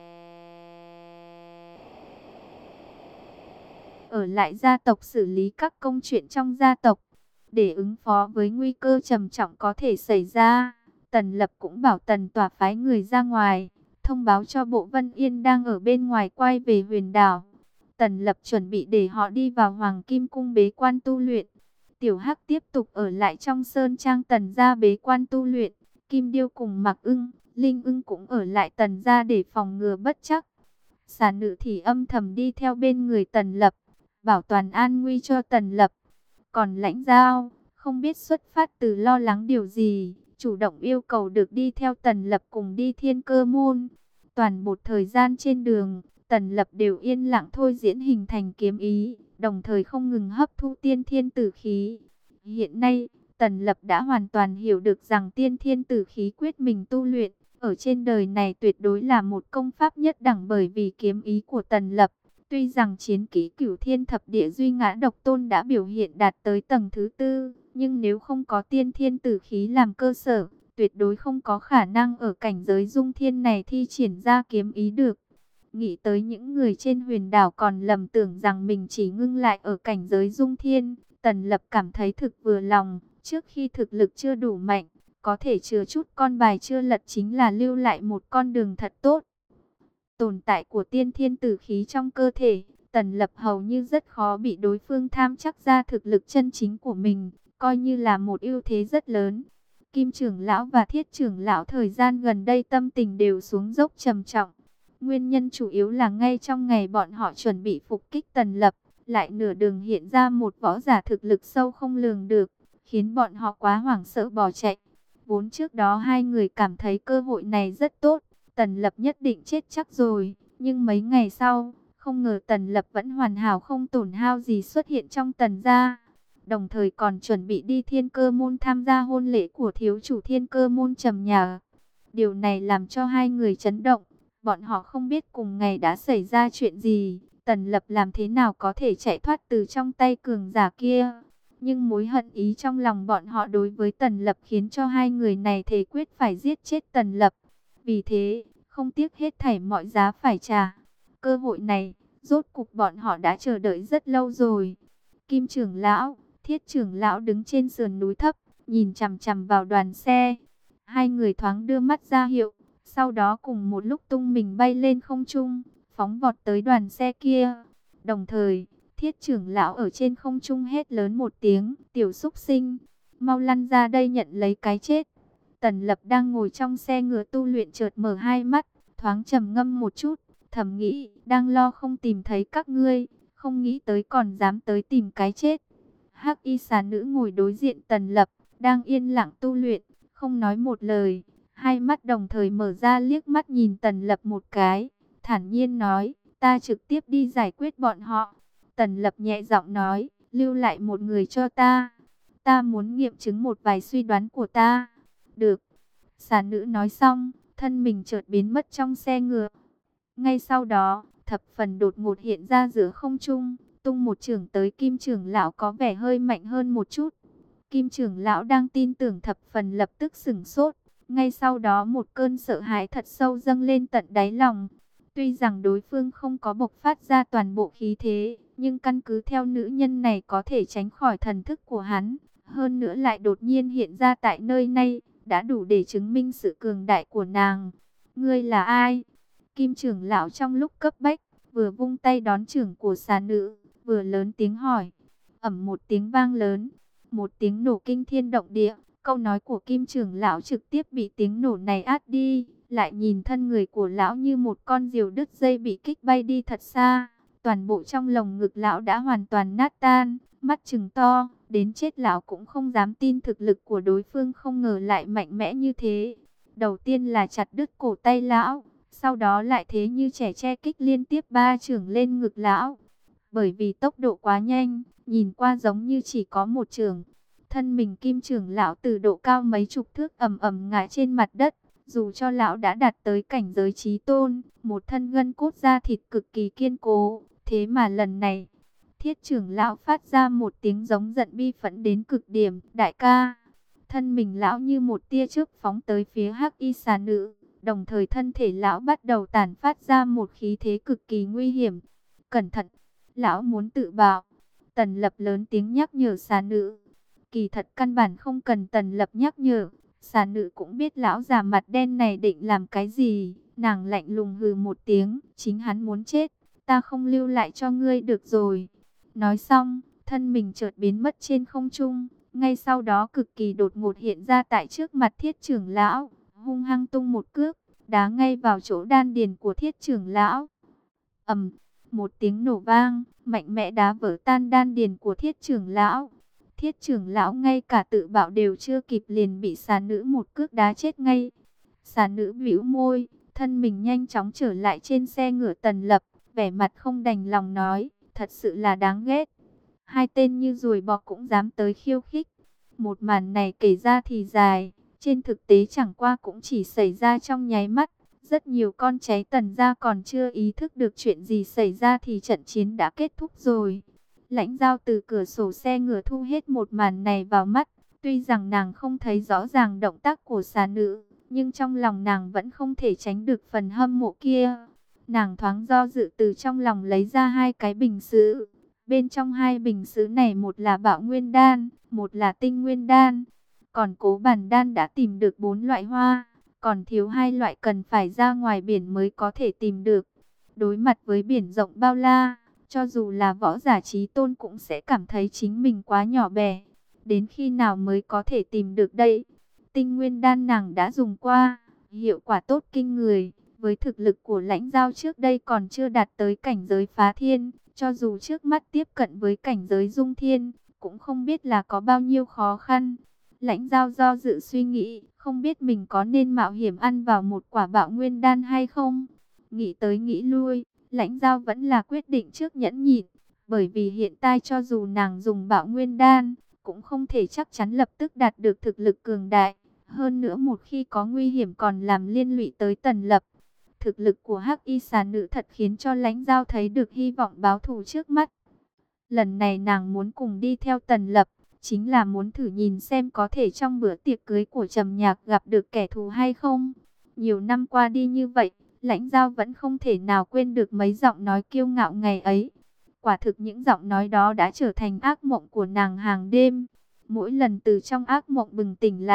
ở lại gia tộc xử lý các công chuyện trong gia tộc. Để ứng phó với nguy cơ trầm trọng có thể xảy ra, Tần Lập cũng bảo Tần Tỏa phái người ra ngoài, thông báo cho Bộ Vân Yên đang ở bên ngoài quay về huyền đảo. Tần Lập chuẩn bị để họ đi vào Hoàng Kim Cung bế quan tu luyện. Tiểu Hắc tiếp tục ở lại trong Sơn Trang Tần gia bế quan tu luyện. Kim Điêu cùng Mạc Ưng, Linh Ưng cũng ở lại Tần gia để phòng ngừa bất trắc. Xà Nữ thì âm thầm đi theo bên người Tần Lập, bảo toàn an nguy cho Tần Lập. Còn Lãnh Giao, không biết xuất phát từ lo lắng điều gì, chủ động yêu cầu được đi theo Tần Lập cùng đi Thiên Cơ môn. Toàn bộ thời gian trên đường, Tần Lập đều yên lặng thôi diễn hình thành kiếm ý, đồng thời không ngừng hấp thu tiên thiên tử khí. Hiện nay, Tần Lập đã hoàn toàn hiểu được rằng tiên thiên tử khí quyết mình tu luyện, ở trên đời này tuyệt đối là một công pháp nhất đẳng, bởi vì kiếm ý của Tần Lập. Tuy rằng chiến kỹ Cửu Thiên Thập Địa Duy Ngã Độc Tôn đã biểu hiện đạt tới tầng thứ tư, nhưng nếu không có tiên thiên tử khí làm cơ sở, tuyệt đối không có khả năng ở cảnh giới dung thiên này thi triển ra kiếm ý được. Nghĩ tới những người trên huyền đảo còn lầm tưởng rằng mình chỉ ngưng lại ở cảnh giới dung thiên, Tần Lập cảm thấy thực vừa lòng. Trước khi thực lực chưa đủ mạnh, có thể chừa chút con bài chưa lật chính là lưu lại một con đường thật tốt. Tồn tại của tiên thiên tử khí trong cơ thể, Tần Lập hầu như rất khó bị đối phương tham chắc ra thực lực chân chính của mình, coi như là một ưu thế rất lớn. Kim trưởng lão và Thiết trưởng lão thời gian gần đây tâm tình đều xuống dốc trầm trọng. Nguyên nhân chủ yếu là ngay trong ngày bọn họ chuẩn bị phục kích Tần Lập, lại nửa đường hiện ra một võ giả thực lực sâu không lường được, khiến bọn họ quá hoảng sợ bỏ chạy. Vốn trước đó hai người cảm thấy cơ hội này rất tốt, Tần Lập nhất định chết chắc rồi, nhưng mấy ngày sau, không ngờ Tần Lập vẫn hoàn hảo không tổn hao gì xuất hiện trong Tần gia. Đồng thời còn chuẩn bị đi Thiên Cơ môn tham gia hôn lễ của thiếu chủ Thiên Cơ môn Trầm Nhạc. Điều này làm cho hai người chấn động, bọn họ không biết cùng ngày đã xảy ra chuyện gì, Tần Lập làm thế nào có thể chạy thoát từ trong tay cường giả kia. Nhưng mối hận ý trong lòng bọn họ đối với Tần Lập khiến cho hai người này thề quyết phải giết chết Tần Lập. Vì thế, không tiếc hết thảy mọi giá phải trả. Cơ hội này, rốt cục bọn họ đã chờ đợi rất lâu rồi. Kim trưởng lão, Thiết trưởng lão đứng trên sườn núi thấp, nhìn chằm chằm vào đoàn xe. Hai người thoáng đưa mắt ra hiệu, sau đó cùng một lúc tung mình bay lên không trung, phóng vọt tới đoàn xe kia. Đồng thời, Thiết trưởng lão ở trên không trung hét lớn một tiếng, tiểu súc sinh, mau lăn ra đây nhận lấy cái chết. Tần Lập đang ngồi trong xe ngựa tu luyện chợt mở hai mắt, thoáng trầm ngâm một chút, thầm nghĩ, đang lo không tìm thấy các ngươi, không nghĩ tới còn dám tới tìm cái chết. Hắc y xà nữ ngồi đối diện Tần Lập, đang yên lặng tu luyện, không nói một lời, hai mắt đồng thời mở ra liếc mắt nhìn Tần Lập một cái, thản nhiên nói, ta trực tiếp đi giải quyết bọn họ. Tần Lập nhẹ giọng nói, lưu lại một người cho ta, ta muốn nghiệm chứng một vài suy đoán của ta. Được. Xà nữ nói xong, thân mình chợt biến mất trong xe ngựa. Ngay sau đó, thập phần đột ngột hiện ra giữa không trung, tung một chưởng tới Kim trưởng lão có vẻ hơi mạnh hơn một chút. Kim trưởng lão đang tin tưởng thập phần lập tức sửng sốt. Ngay sau đó một cơn sợ hãi thật sâu dâng lên tận đáy lòng. Tuy rằng đối phương không có bộc phát ra toàn bộ khí thế, nhưng căn cứ theo nữ nhân này có thể tránh khỏi thần thức của hắn. Hơn nữa lại đột nhiên hiện ra tại nơi này, đã đủ để chứng minh sự cường đại của nàng. Ngươi là ai? Kim trưởng lão trong lúc cấp bách, vừa vung tay đón chưởng của xà nữ, vừa lớn tiếng hỏi. Ầm một tiếng vang lớn, một tiếng nổ kinh thiên động địa. Câu nói của Kim trưởng lão trực tiếp bị tiếng nổ này át đi. Lại nhìn thân người của lão như một con diều đứt dây bị kích bay đi thật xa. Toàn bộ trong lồng ngực lão đã hoàn toàn nát tan, mắt trừng to, đến chết lão cũng không dám tin thực lực của đối phương không ngờ lại mạnh mẽ như thế. Đầu tiên là chặt đứt cổ tay lão, sau đó lại thế như trẻ tre kích liên tiếp ba chưởng lên ngực lão. Bởi vì tốc độ quá nhanh, nhìn qua giống như chỉ có một chưởng. Thân mình Kim trưởng lão từ độ cao mấy chục thước ầm ầm ngã trên mặt đất. Dù cho lão đã đạt tới cảnh giới chí tôn, một thân gân cốt da thịt cực kỳ kiên cố, thế mà lần này, Thiết trưởng lão phát ra một tiếng giống giận bi phẫn đến cực điểm, đại ca. Thân mình lão như một tia chớp phóng tới phía Hắc y xà nữ, đồng thời thân thể lão bắt đầu tản phát ra một khí thế cực kỳ nguy hiểm. Cẩn thận, lão muốn tự bạo. Tần Lập lớn tiếng nhắc nhở xà nữ. Kỳ thật căn bản không cần Tần Lập nhắc nhở. Xà nữ cũng biết lão già mặt đen này định làm cái gì. Nàng lạnh lùng hừ một tiếng. Chính hắn muốn chết, ta không lưu lại cho ngươi được rồi. Nói xong, thân mình chợt biến mất trên không trung. Ngay sau đó cực kỳ đột ngột hiện ra tại trước mặt Thiết trưởng lão. Hung hăng tung một cước, đá ngay vào chỗ đan điền của Thiết trưởng lão. Ầm, một tiếng nổ vang, mạnh mẽ đá vỡ tan đan điền của Thiết trưởng lão. Thiết trưởng lão ngay cả tự bạo đều chưa kịp liền bị xà nữ một cước đá chết ngay. Xà nữ bĩu môi, thân mình nhanh chóng trở lại trên xe ngựa Tần Lập, vẻ mặt không đành lòng nói, thật sự là đáng ghét. Hai tên như ruồi bọ cũng dám tới khiêu khích. Một màn này kể ra thì dài, trên thực tế chẳng qua cũng chỉ xảy ra trong nháy mắt. Rất nhiều con cháy Tần gia còn chưa ý thức được chuyện gì xảy ra thì trận chiến đã kết thúc rồi. Lãnh Giao từ cửa sổ xe ngựa thu hết một màn này vào mắt. Tuy rằng nàng không thấy rõ ràng động tác của xà nữ, nhưng trong lòng nàng vẫn không thể tránh được phần hâm mộ kia. Nàng thoáng do dự từ trong lòng lấy ra hai cái bình sứ. Bên trong hai bình sứ này một là Bạo Nguyên Đan, một là Tinh Nguyên Đan. Còn Cố Bản Đan đã tìm được bốn loại hoa, còn thiếu hai loại cần phải ra ngoài biển mới có thể tìm được. Đối mặt với biển rộng bao la, cho dù là võ giả chí tôn cũng sẽ cảm thấy chính mình quá nhỏ bé. Đến khi nào mới có thể tìm được đây? Tinh Nguyên Đan nàng đã dùng qua, hiệu quả tốt kinh người. Với thực lực của Lãnh Giao trước đây còn chưa đạt tới cảnh giới phá thiên, cho dù trước mắt tiếp cận với cảnh giới dung thiên, cũng không biết là có bao nhiêu khó khăn. Lãnh Giao do dự suy nghĩ, không biết mình có nên mạo hiểm ăn vào một quả Bạo Nguyên Đan hay không. Nghĩ tới nghĩ lui, Lãnh Giao vẫn là quyết định trước nhẫn nhịn, bởi vì hiện tại cho dù nàng dùng Bạo Nguyên Đan, cũng không thể chắc chắn lập tức đạt được thực lực cường đại. Hơn nữa một khi có nguy hiểm còn làm liên lụy tới Tần Lập. Thực lực của Hắc y xà nữ thật khiến cho Lãnh Giao thấy được hy vọng báo thù trước mắt. Lần này nàng muốn cùng đi theo Tần Lập, chính là muốn thử nhìn xem có thể trong bữa tiệc cưới của Trầm Nhạc gặp được kẻ thù hay không. Nhiều năm qua đi như vậy, Lãnh Giao vẫn không thể nào quên được mấy giọng nói kiêu ngạo ngày ấy. Quả thực những giọng nói đó đã trở thành ác mộng của nàng hàng đêm. Mỗi lần từ trong ác mộng bừng tỉnh lại,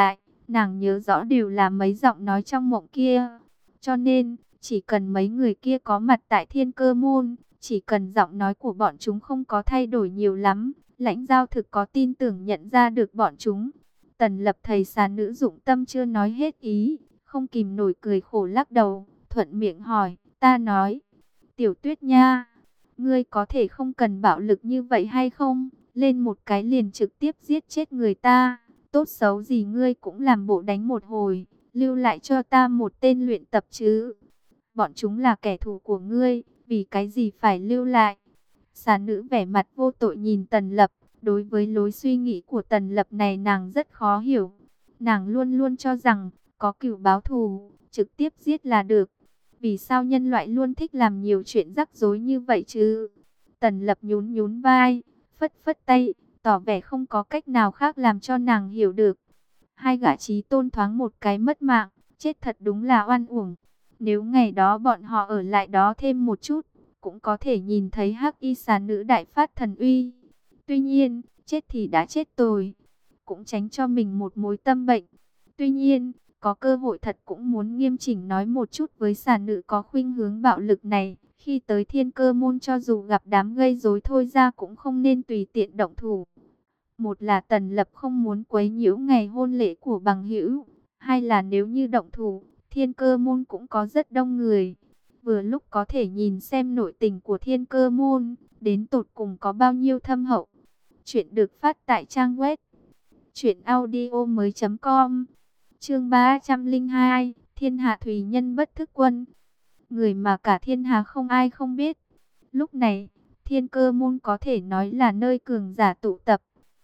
nàng nhớ rõ đều là mấy giọng nói trong mộng kia. Cho nên, chỉ cần mấy người kia có mặt tại Thiên Cơ Môn, chỉ cần giọng nói của bọn chúng không có thay đổi nhiều lắm, Lãnh Giao thực có tin tưởng nhận ra được bọn chúng. Tần Lập thầy xà nữ dụng tâm chưa nói hết ý, không kìm nổi cười khổ lắc đầu, thuận miệng hỏi, ta nói, Tiểu Tuyết nha, ngươi có thể không cần bạo lực như vậy hay không? Lên một cái liền trực tiếp giết chết người ta, tốt xấu gì ngươi cũng làm bộ đánh một hồi, lưu lại cho ta một tên luyện tập chứ. Bọn chúng là kẻ thù của ngươi, vì cái gì phải lưu lại? Xà nữ vẻ mặt vô tội nhìn Tần Lập, đối với lối suy nghĩ của Tần Lập này nàng rất khó hiểu. Nàng luôn luôn cho rằng, có cừu báo thù, trực tiếp giết là được. Vì sao nhân loại luôn thích làm nhiều chuyện rắc rối như vậy chứ? Tần Lập nhún nhún vai, phất phất tay, tỏ vẻ không có cách nào khác làm cho nàng hiểu được. Hai gã chí tôn thoáng một cái mất mạng, chết thật đúng là oan uổng. Nếu ngày đó bọn họ ở lại đó thêm một chút, cũng có thể nhìn thấy hắc y xà nữ đại phát thần uy. Tuy nhiên, chết thì đã chết rồi, cũng tránh cho mình một mối tâm bệnh. Tuy nhiên, có cơ hội thật cũng muốn nghiêm chỉnh nói một chút với xà nữ có khuynh hướng bạo lực này. Khi tới Thiên Cơ Môn cho dù gặp đám gây rối thôi ra cũng không nên tùy tiện động thủ. Một là Tần Lập không muốn quấy nhiễu ngày hôn lễ của bằng hữu. Hai là nếu như động thủ, Thiên Cơ Môn cũng có rất đông người. Vừa lúc có thể nhìn xem nội tình của Thiên Cơ Môn, đến tột cùng có bao nhiêu thâm hậu. Chuyện được phát tại trang web truyệnaudiomoi chấm com. Chương ba trăm lẻ hai, Thiên Hạ Thủy Nhân Bất Thức Quân. Người mà cả thiên hạ không ai không biết. Lúc này, Thiên Cơ Môn có thể nói là nơi cường giả tụ tập.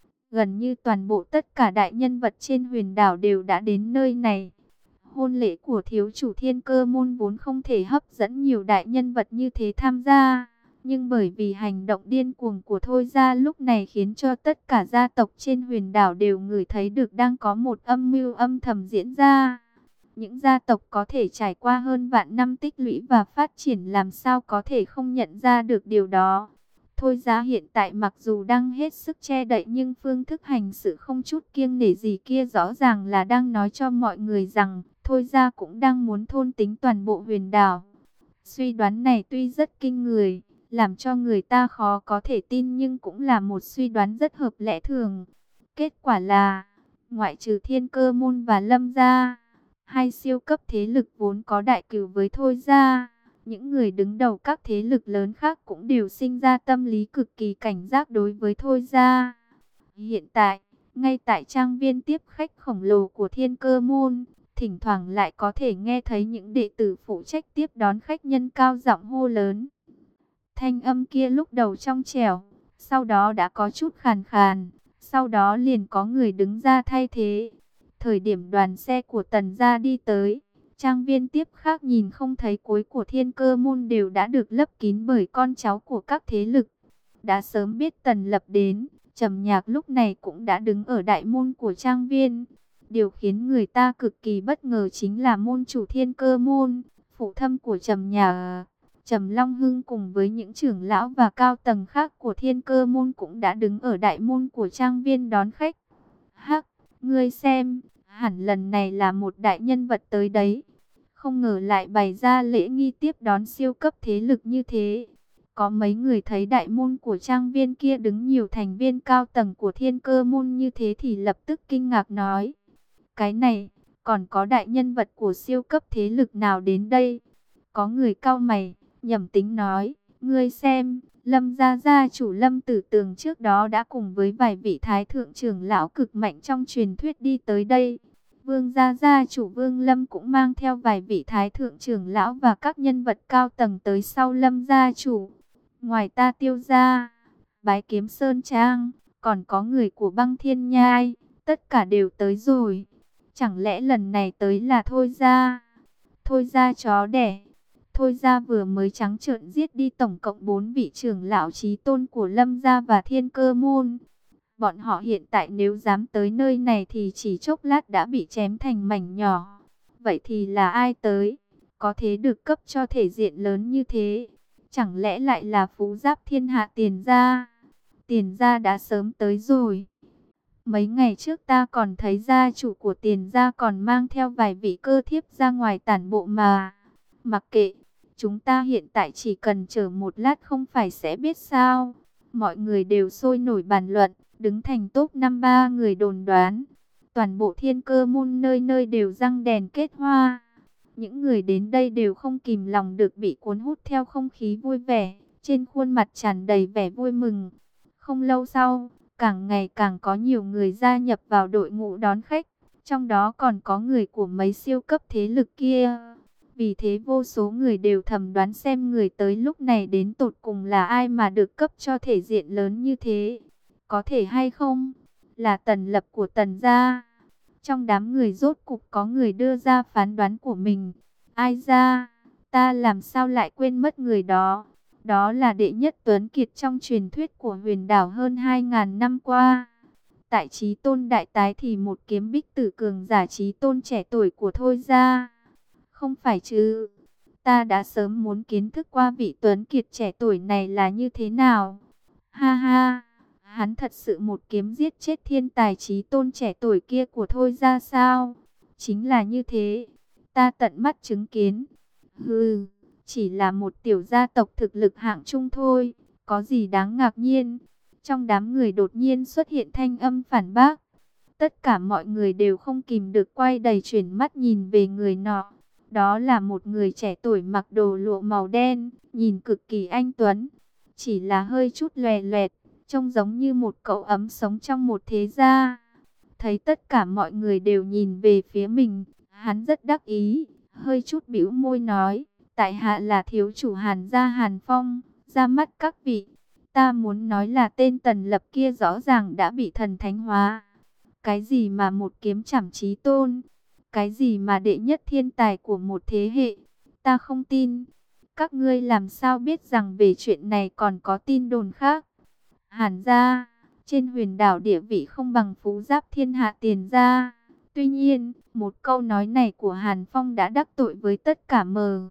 Gần như toàn bộ tất cả đại nhân vật trên huyền đảo đều đã đến nơi này. Hôn lễ của thiếu chủ Thiên Cơ Môn vốn không thể hấp dẫn nhiều đại nhân vật như thế tham gia. Nhưng bởi vì hành động điên cuồng của Thôi Gia lúc này khiến cho tất cả gia tộc trên huyền đảo đều ngửi thấy được đang có một âm mưu âm thầm diễn ra. Những gia tộc có thể trải qua hơn vạn năm tích lũy và phát triển làm sao có thể không nhận ra được điều đó. Thôi Gia hiện tại mặc dù đang hết sức che đậy nhưng phương thức hành sự không chút kiêng nể gì kia rõ ràng là đang nói cho mọi người rằng Thôi Gia cũng đang muốn thôn tính toàn bộ huyền đảo. Suy đoán này tuy rất kinh người, làm cho người ta khó có thể tin nhưng cũng là một suy đoán rất hợp lẽ thường. Kết quả là, ngoại trừ Thiên Cơ Môn và Lâm Gia, hai siêu cấp thế lực vốn có đại cừu với Thôi Gia, những người đứng đầu các thế lực lớn khác cũng đều sinh ra tâm lý cực kỳ cảnh giác đối với Thôi Gia. Hiện tại, ngay tại trang viên tiếp khách khổng lồ của Thiên Cơ Môn, thỉnh thoảng lại có thể nghe thấy những đệ tử phụ trách tiếp đón khách nhân cao giọng hô lớn. Thanh âm kia lúc đầu trong trẻo, sau đó đã có chút khàn khàn, sau đó liền có người đứng ra thay thế. Thời điểm đoàn xe của Tần gia đi tới, trang viên tiếp khác nhìn không thấy cuối của Thiên Cơ Môn đều đã được lấp kín bởi con cháu của các thế lực. Đã sớm biết Tần Lập đến, Trầm Nhạc lúc này cũng đã đứng ở đại môn của trang viên. Điều khiến người ta cực kỳ bất ngờ chính là môn chủ Thiên Cơ Môn, phụ thân của Trầm Nhạc, Trầm Long Hưng cùng với những trưởng lão và cao tầng khác của Thiên Cơ Môn cũng đã đứng ở đại môn của trang viên đón khách. Hắc, ngươi xem, hẳn lần này là một đại nhân vật tới đấy. Không ngờ lại bày ra lễ nghi tiếp đón siêu cấp thế lực như thế. Có mấy người thấy đại môn của trang viên kia đứng nhiều thành viên cao tầng của Thiên Cơ Môn như thế thì lập tức kinh ngạc nói. Cái này, còn có đại nhân vật của siêu cấp thế lực nào đến đây? Có người cau mày, nhẩm tính nói, ngươi xem, Lâm gia gia chủ Lâm Tử Tường trước đó đã cùng với vài vị thái thượng trưởng lão cực mạnh trong truyền thuyết đi tới đây. Vương gia gia chủ Vương Lâm cũng mang theo vài vị thái thượng trưởng lão và các nhân vật cao tầng tới sau Lâm gia chủ. Ngoài ta Tiêu gia, Bái Kiếm Sơn Trang, còn có người của Băng Thiên Nhai, tất cả đều tới rồi. Chẳng lẽ lần này tới là Thôi Gia? Thôi Gia chó đẻ. Thôi Gia vừa mới trắng trợn giết đi tổng cộng bốn vị trưởng lão chí tôn của Lâm Gia và Thiên Cơ Môn. Bọn họ hiện tại nếu dám tới nơi này thì chỉ chốc lát đã bị chém thành mảnh nhỏ. Vậy thì là ai tới? Có thế được cấp cho thể diện lớn như thế? Chẳng lẽ lại là Phú Giáp Thiên Hạ Tiền Gia? Tiền Gia đã sớm tới rồi. Mấy ngày trước ta còn thấy gia chủ của Tiền gia còn mang theo vài vị cơ thiếp ra ngoài tản bộ mà. Mặc kệ, chúng ta hiện tại chỉ cần chờ một lát không phải sẽ biết sao. Mọi người đều sôi nổi bàn luận, đứng thành top năm ba người đồn đoán. Toàn bộ Thiên Cơ môn nơi nơi đều răng đèn kết hoa. Những người đến đây đều không kìm lòng được bị cuốn hút theo không khí vui vẻ, trên khuôn mặt tràn đầy vẻ vui mừng. Không lâu sau, càng ngày càng có nhiều người gia nhập vào đội ngũ đón khách, trong đó còn có người của mấy siêu cấp thế lực kia. Vì thế vô số người đều thầm đoán xem người tới lúc này đến tột cùng là ai mà được cấp cho thể diện lớn như thế. Có thể hay không? Là Tần Lập của Tần gia. Trong đám người rốt cục có người đưa ra phán đoán của mình. Ai ra? Ta làm sao lại quên mất người đó? Đó là đệ nhất tuấn kiệt trong truyền thuyết của huyền đảo hơn hai ngàn năm qua. Tại Chí Tôn đại tái thì một kiếm bích tử cường giả Chí Tôn trẻ tuổi của Thôi gia. Không phải chứ? Ta đã sớm muốn kiến thức qua vị tuấn kiệt trẻ tuổi này là như thế nào. Ha ha, hắn thật sự một kiếm giết chết thiên tài Chí Tôn trẻ tuổi kia của Thôi gia sao? Chính là như thế. Ta tận mắt chứng kiến. Hừ, chỉ là một tiểu gia tộc thực lực hạng trung thôi, có gì đáng ngạc nhiên. Trong đám người đột nhiên xuất hiện thanh âm phản bác. Tất cả mọi người đều không kìm được quay đầy chuyển mắt nhìn về người nọ. Đó là một người trẻ tuổi mặc đồ lụa màu đen, nhìn cực kỳ anh tuấn. Chỉ là hơi chút lòe loẹt, trông giống như một cậu ấm sống trong một thế gia. Thấy tất cả mọi người đều nhìn về phía mình, hắn rất đắc ý, hơi chút bĩu môi nói. Tại hạ là thiếu chủ Hàn gia Hàn Phong, ra mắt các vị. Ta muốn nói là tên Tần Lập kia rõ ràng đã bị thần thánh hóa. Cái gì mà một kiếm trảm chí tôn? Cái gì mà đệ nhất thiên tài của một thế hệ? Ta không tin. Các ngươi làm sao biết rằng về chuyện này còn có tin đồn khác? Hàn gia, trên huyền đảo địa vị không bằng Phú Giáp thiên hạ Tiền gia. Tuy nhiên, một câu nói này của Hàn Phong đã đắc tội với tất cả mờ.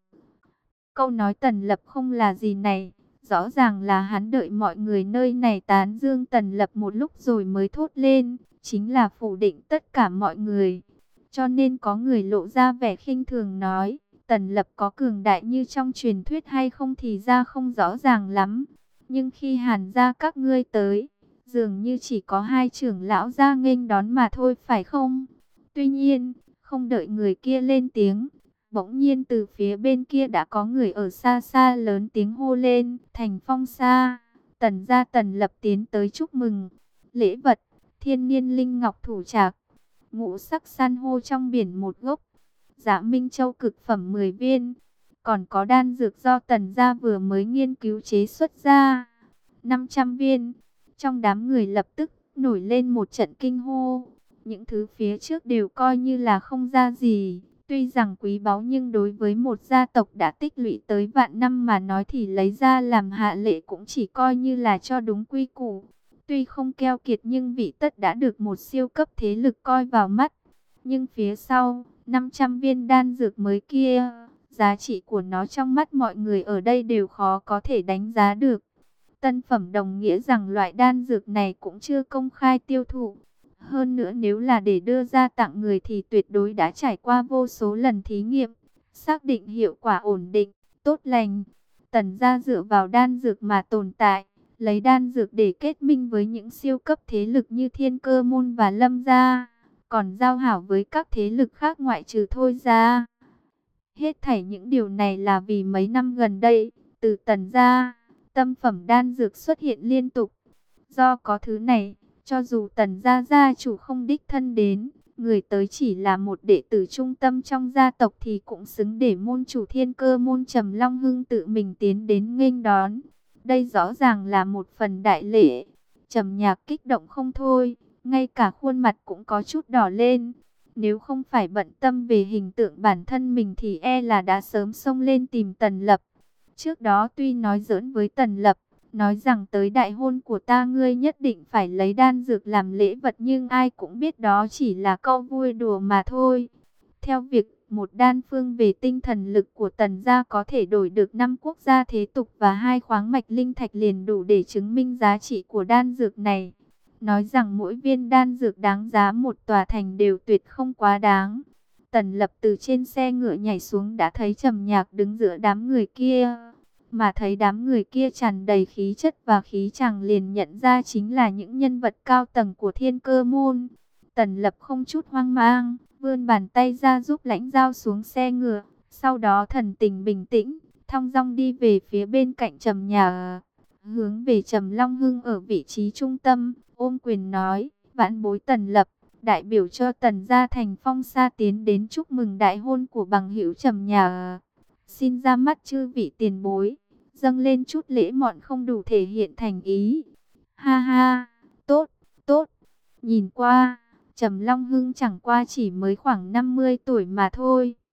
Câu nói Tần Lập không là gì này, rõ ràng là hắn đợi mọi người nơi này tán dương Tần Lập một lúc rồi mới thốt lên, chính là phủ định tất cả mọi người. Cho nên có người lộ ra vẻ khinh thường nói, Tần Lập có cường đại như trong truyền thuyết hay không thì ra không rõ ràng lắm. Nhưng khi Hàn gia các ngươi tới, dường như chỉ có hai trưởng lão ra nghênh đón mà thôi phải không? Tuy nhiên, không đợi người kia lên tiếng, bỗng nhiên từ phía bên kia đã có người ở xa xa lớn tiếng hô lên, Thành Phong xa, Tần gia Tần Lập tiến tới chúc mừng. Lễ vật, thiên niên linh ngọc thủ trạc, ngũ sắc san hô trong biển một gốc, Dạ Minh Châu cực phẩm mười viên, còn có đan dược do Tần gia vừa mới nghiên cứu chế xuất ra, năm trăm viên. Trong đám người lập tức nổi lên một trận kinh hô. Những thứ phía trước đều coi như là không ra gì. Tuy rằng quý báu nhưng đối với một gia tộc đã tích lũy tới vạn năm mà nói thì lấy ra làm hạ lệ cũng chỉ coi như là cho đúng quy củ. Tuy không keo kiệt nhưng vị tất đã được một siêu cấp thế lực coi vào mắt. Nhưng phía sau, năm trăm viên đan dược mới kia, giá trị của nó trong mắt mọi người ở đây đều khó có thể đánh giá được. Tân phẩm đồng nghĩa rằng loại đan dược này cũng chưa công khai tiêu thụ. Hơn nữa nếu là để đưa ra tặng người thì tuyệt đối đã trải qua vô số lần thí nghiệm, xác định hiệu quả ổn định, tốt lành. Tần gia dựa vào đan dược mà tồn tại, lấy đan dược để kết minh với những siêu cấp thế lực như Thiên Cơ môn và Lâm gia, còn giao hảo với các thế lực khác ngoại trừ Thôi gia. Hết thảy những điều này là vì mấy năm gần đây, từ Tần gia, tâm phẩm đan dược xuất hiện liên tục. Do có thứ này, cho dù Tần gia gia chủ không đích thân đến, người tới chỉ là một đệ tử trung tâm trong gia tộc thì cũng xứng để môn chủ Thiên Cơ môn Trầm Long Hưng tự mình tiến đến nghênh đón. Đây rõ ràng là một phần đại lễ. Trầm Nhạc kích động không thôi, ngay cả khuôn mặt cũng có chút đỏ lên. Nếu không phải bận tâm về hình tượng bản thân mình thì e là đã sớm xông lên tìm Tần Lập. Trước đó tuy nói giỡn với Tần Lập, nói rằng tới đại hôn của ta ngươi nhất định phải lấy đan dược làm lễ vật, nhưng ai cũng biết đó chỉ là câu vui đùa mà thôi. Theo việc một đan phương về tinh thần lực của Tần gia có thể đổi được năm quốc gia thế tục và hai khoáng mạch linh thạch liền đủ để chứng minh giá trị của đan dược này. nói rằng mỗi viên đan dược đáng giá một tòa thành đều tuyệt không quá đáng. Tần Lập từ trên xe ngựa nhảy xuống đã thấy Trầm Nhạc đứng giữa đám người kia. Mà thấy đám người kia tràn đầy khí chất và khí chàng liền nhận ra chính là những nhân vật cao tầng của Thiên Cơ môn. Tần Lập không chút hoang mang, vươn bàn tay ra giúp Lãnh Giao xuống xe ngựa. Sau đó thần tình bình tĩnh, thong dong đi về phía bên cạnh Trầm Nhạc, hướng về Trầm Long Hưng ở vị trí trung tâm, ôm quyền nói: vãn bối Tần Lập, đại biểu cho Tần gia thành Phong Sa tiến đến chúc mừng đại hôn của bằng hữu Trầm Nhạc. Xin ra mắt chư vị tiền bối, dâng lên chút lễ mọn không đủ thể hiện thành ý. Ha ha, tốt, tốt. Nhìn qua, Trầm Long Hưng chẳng qua chỉ mới khoảng năm mươi tuổi mà thôi.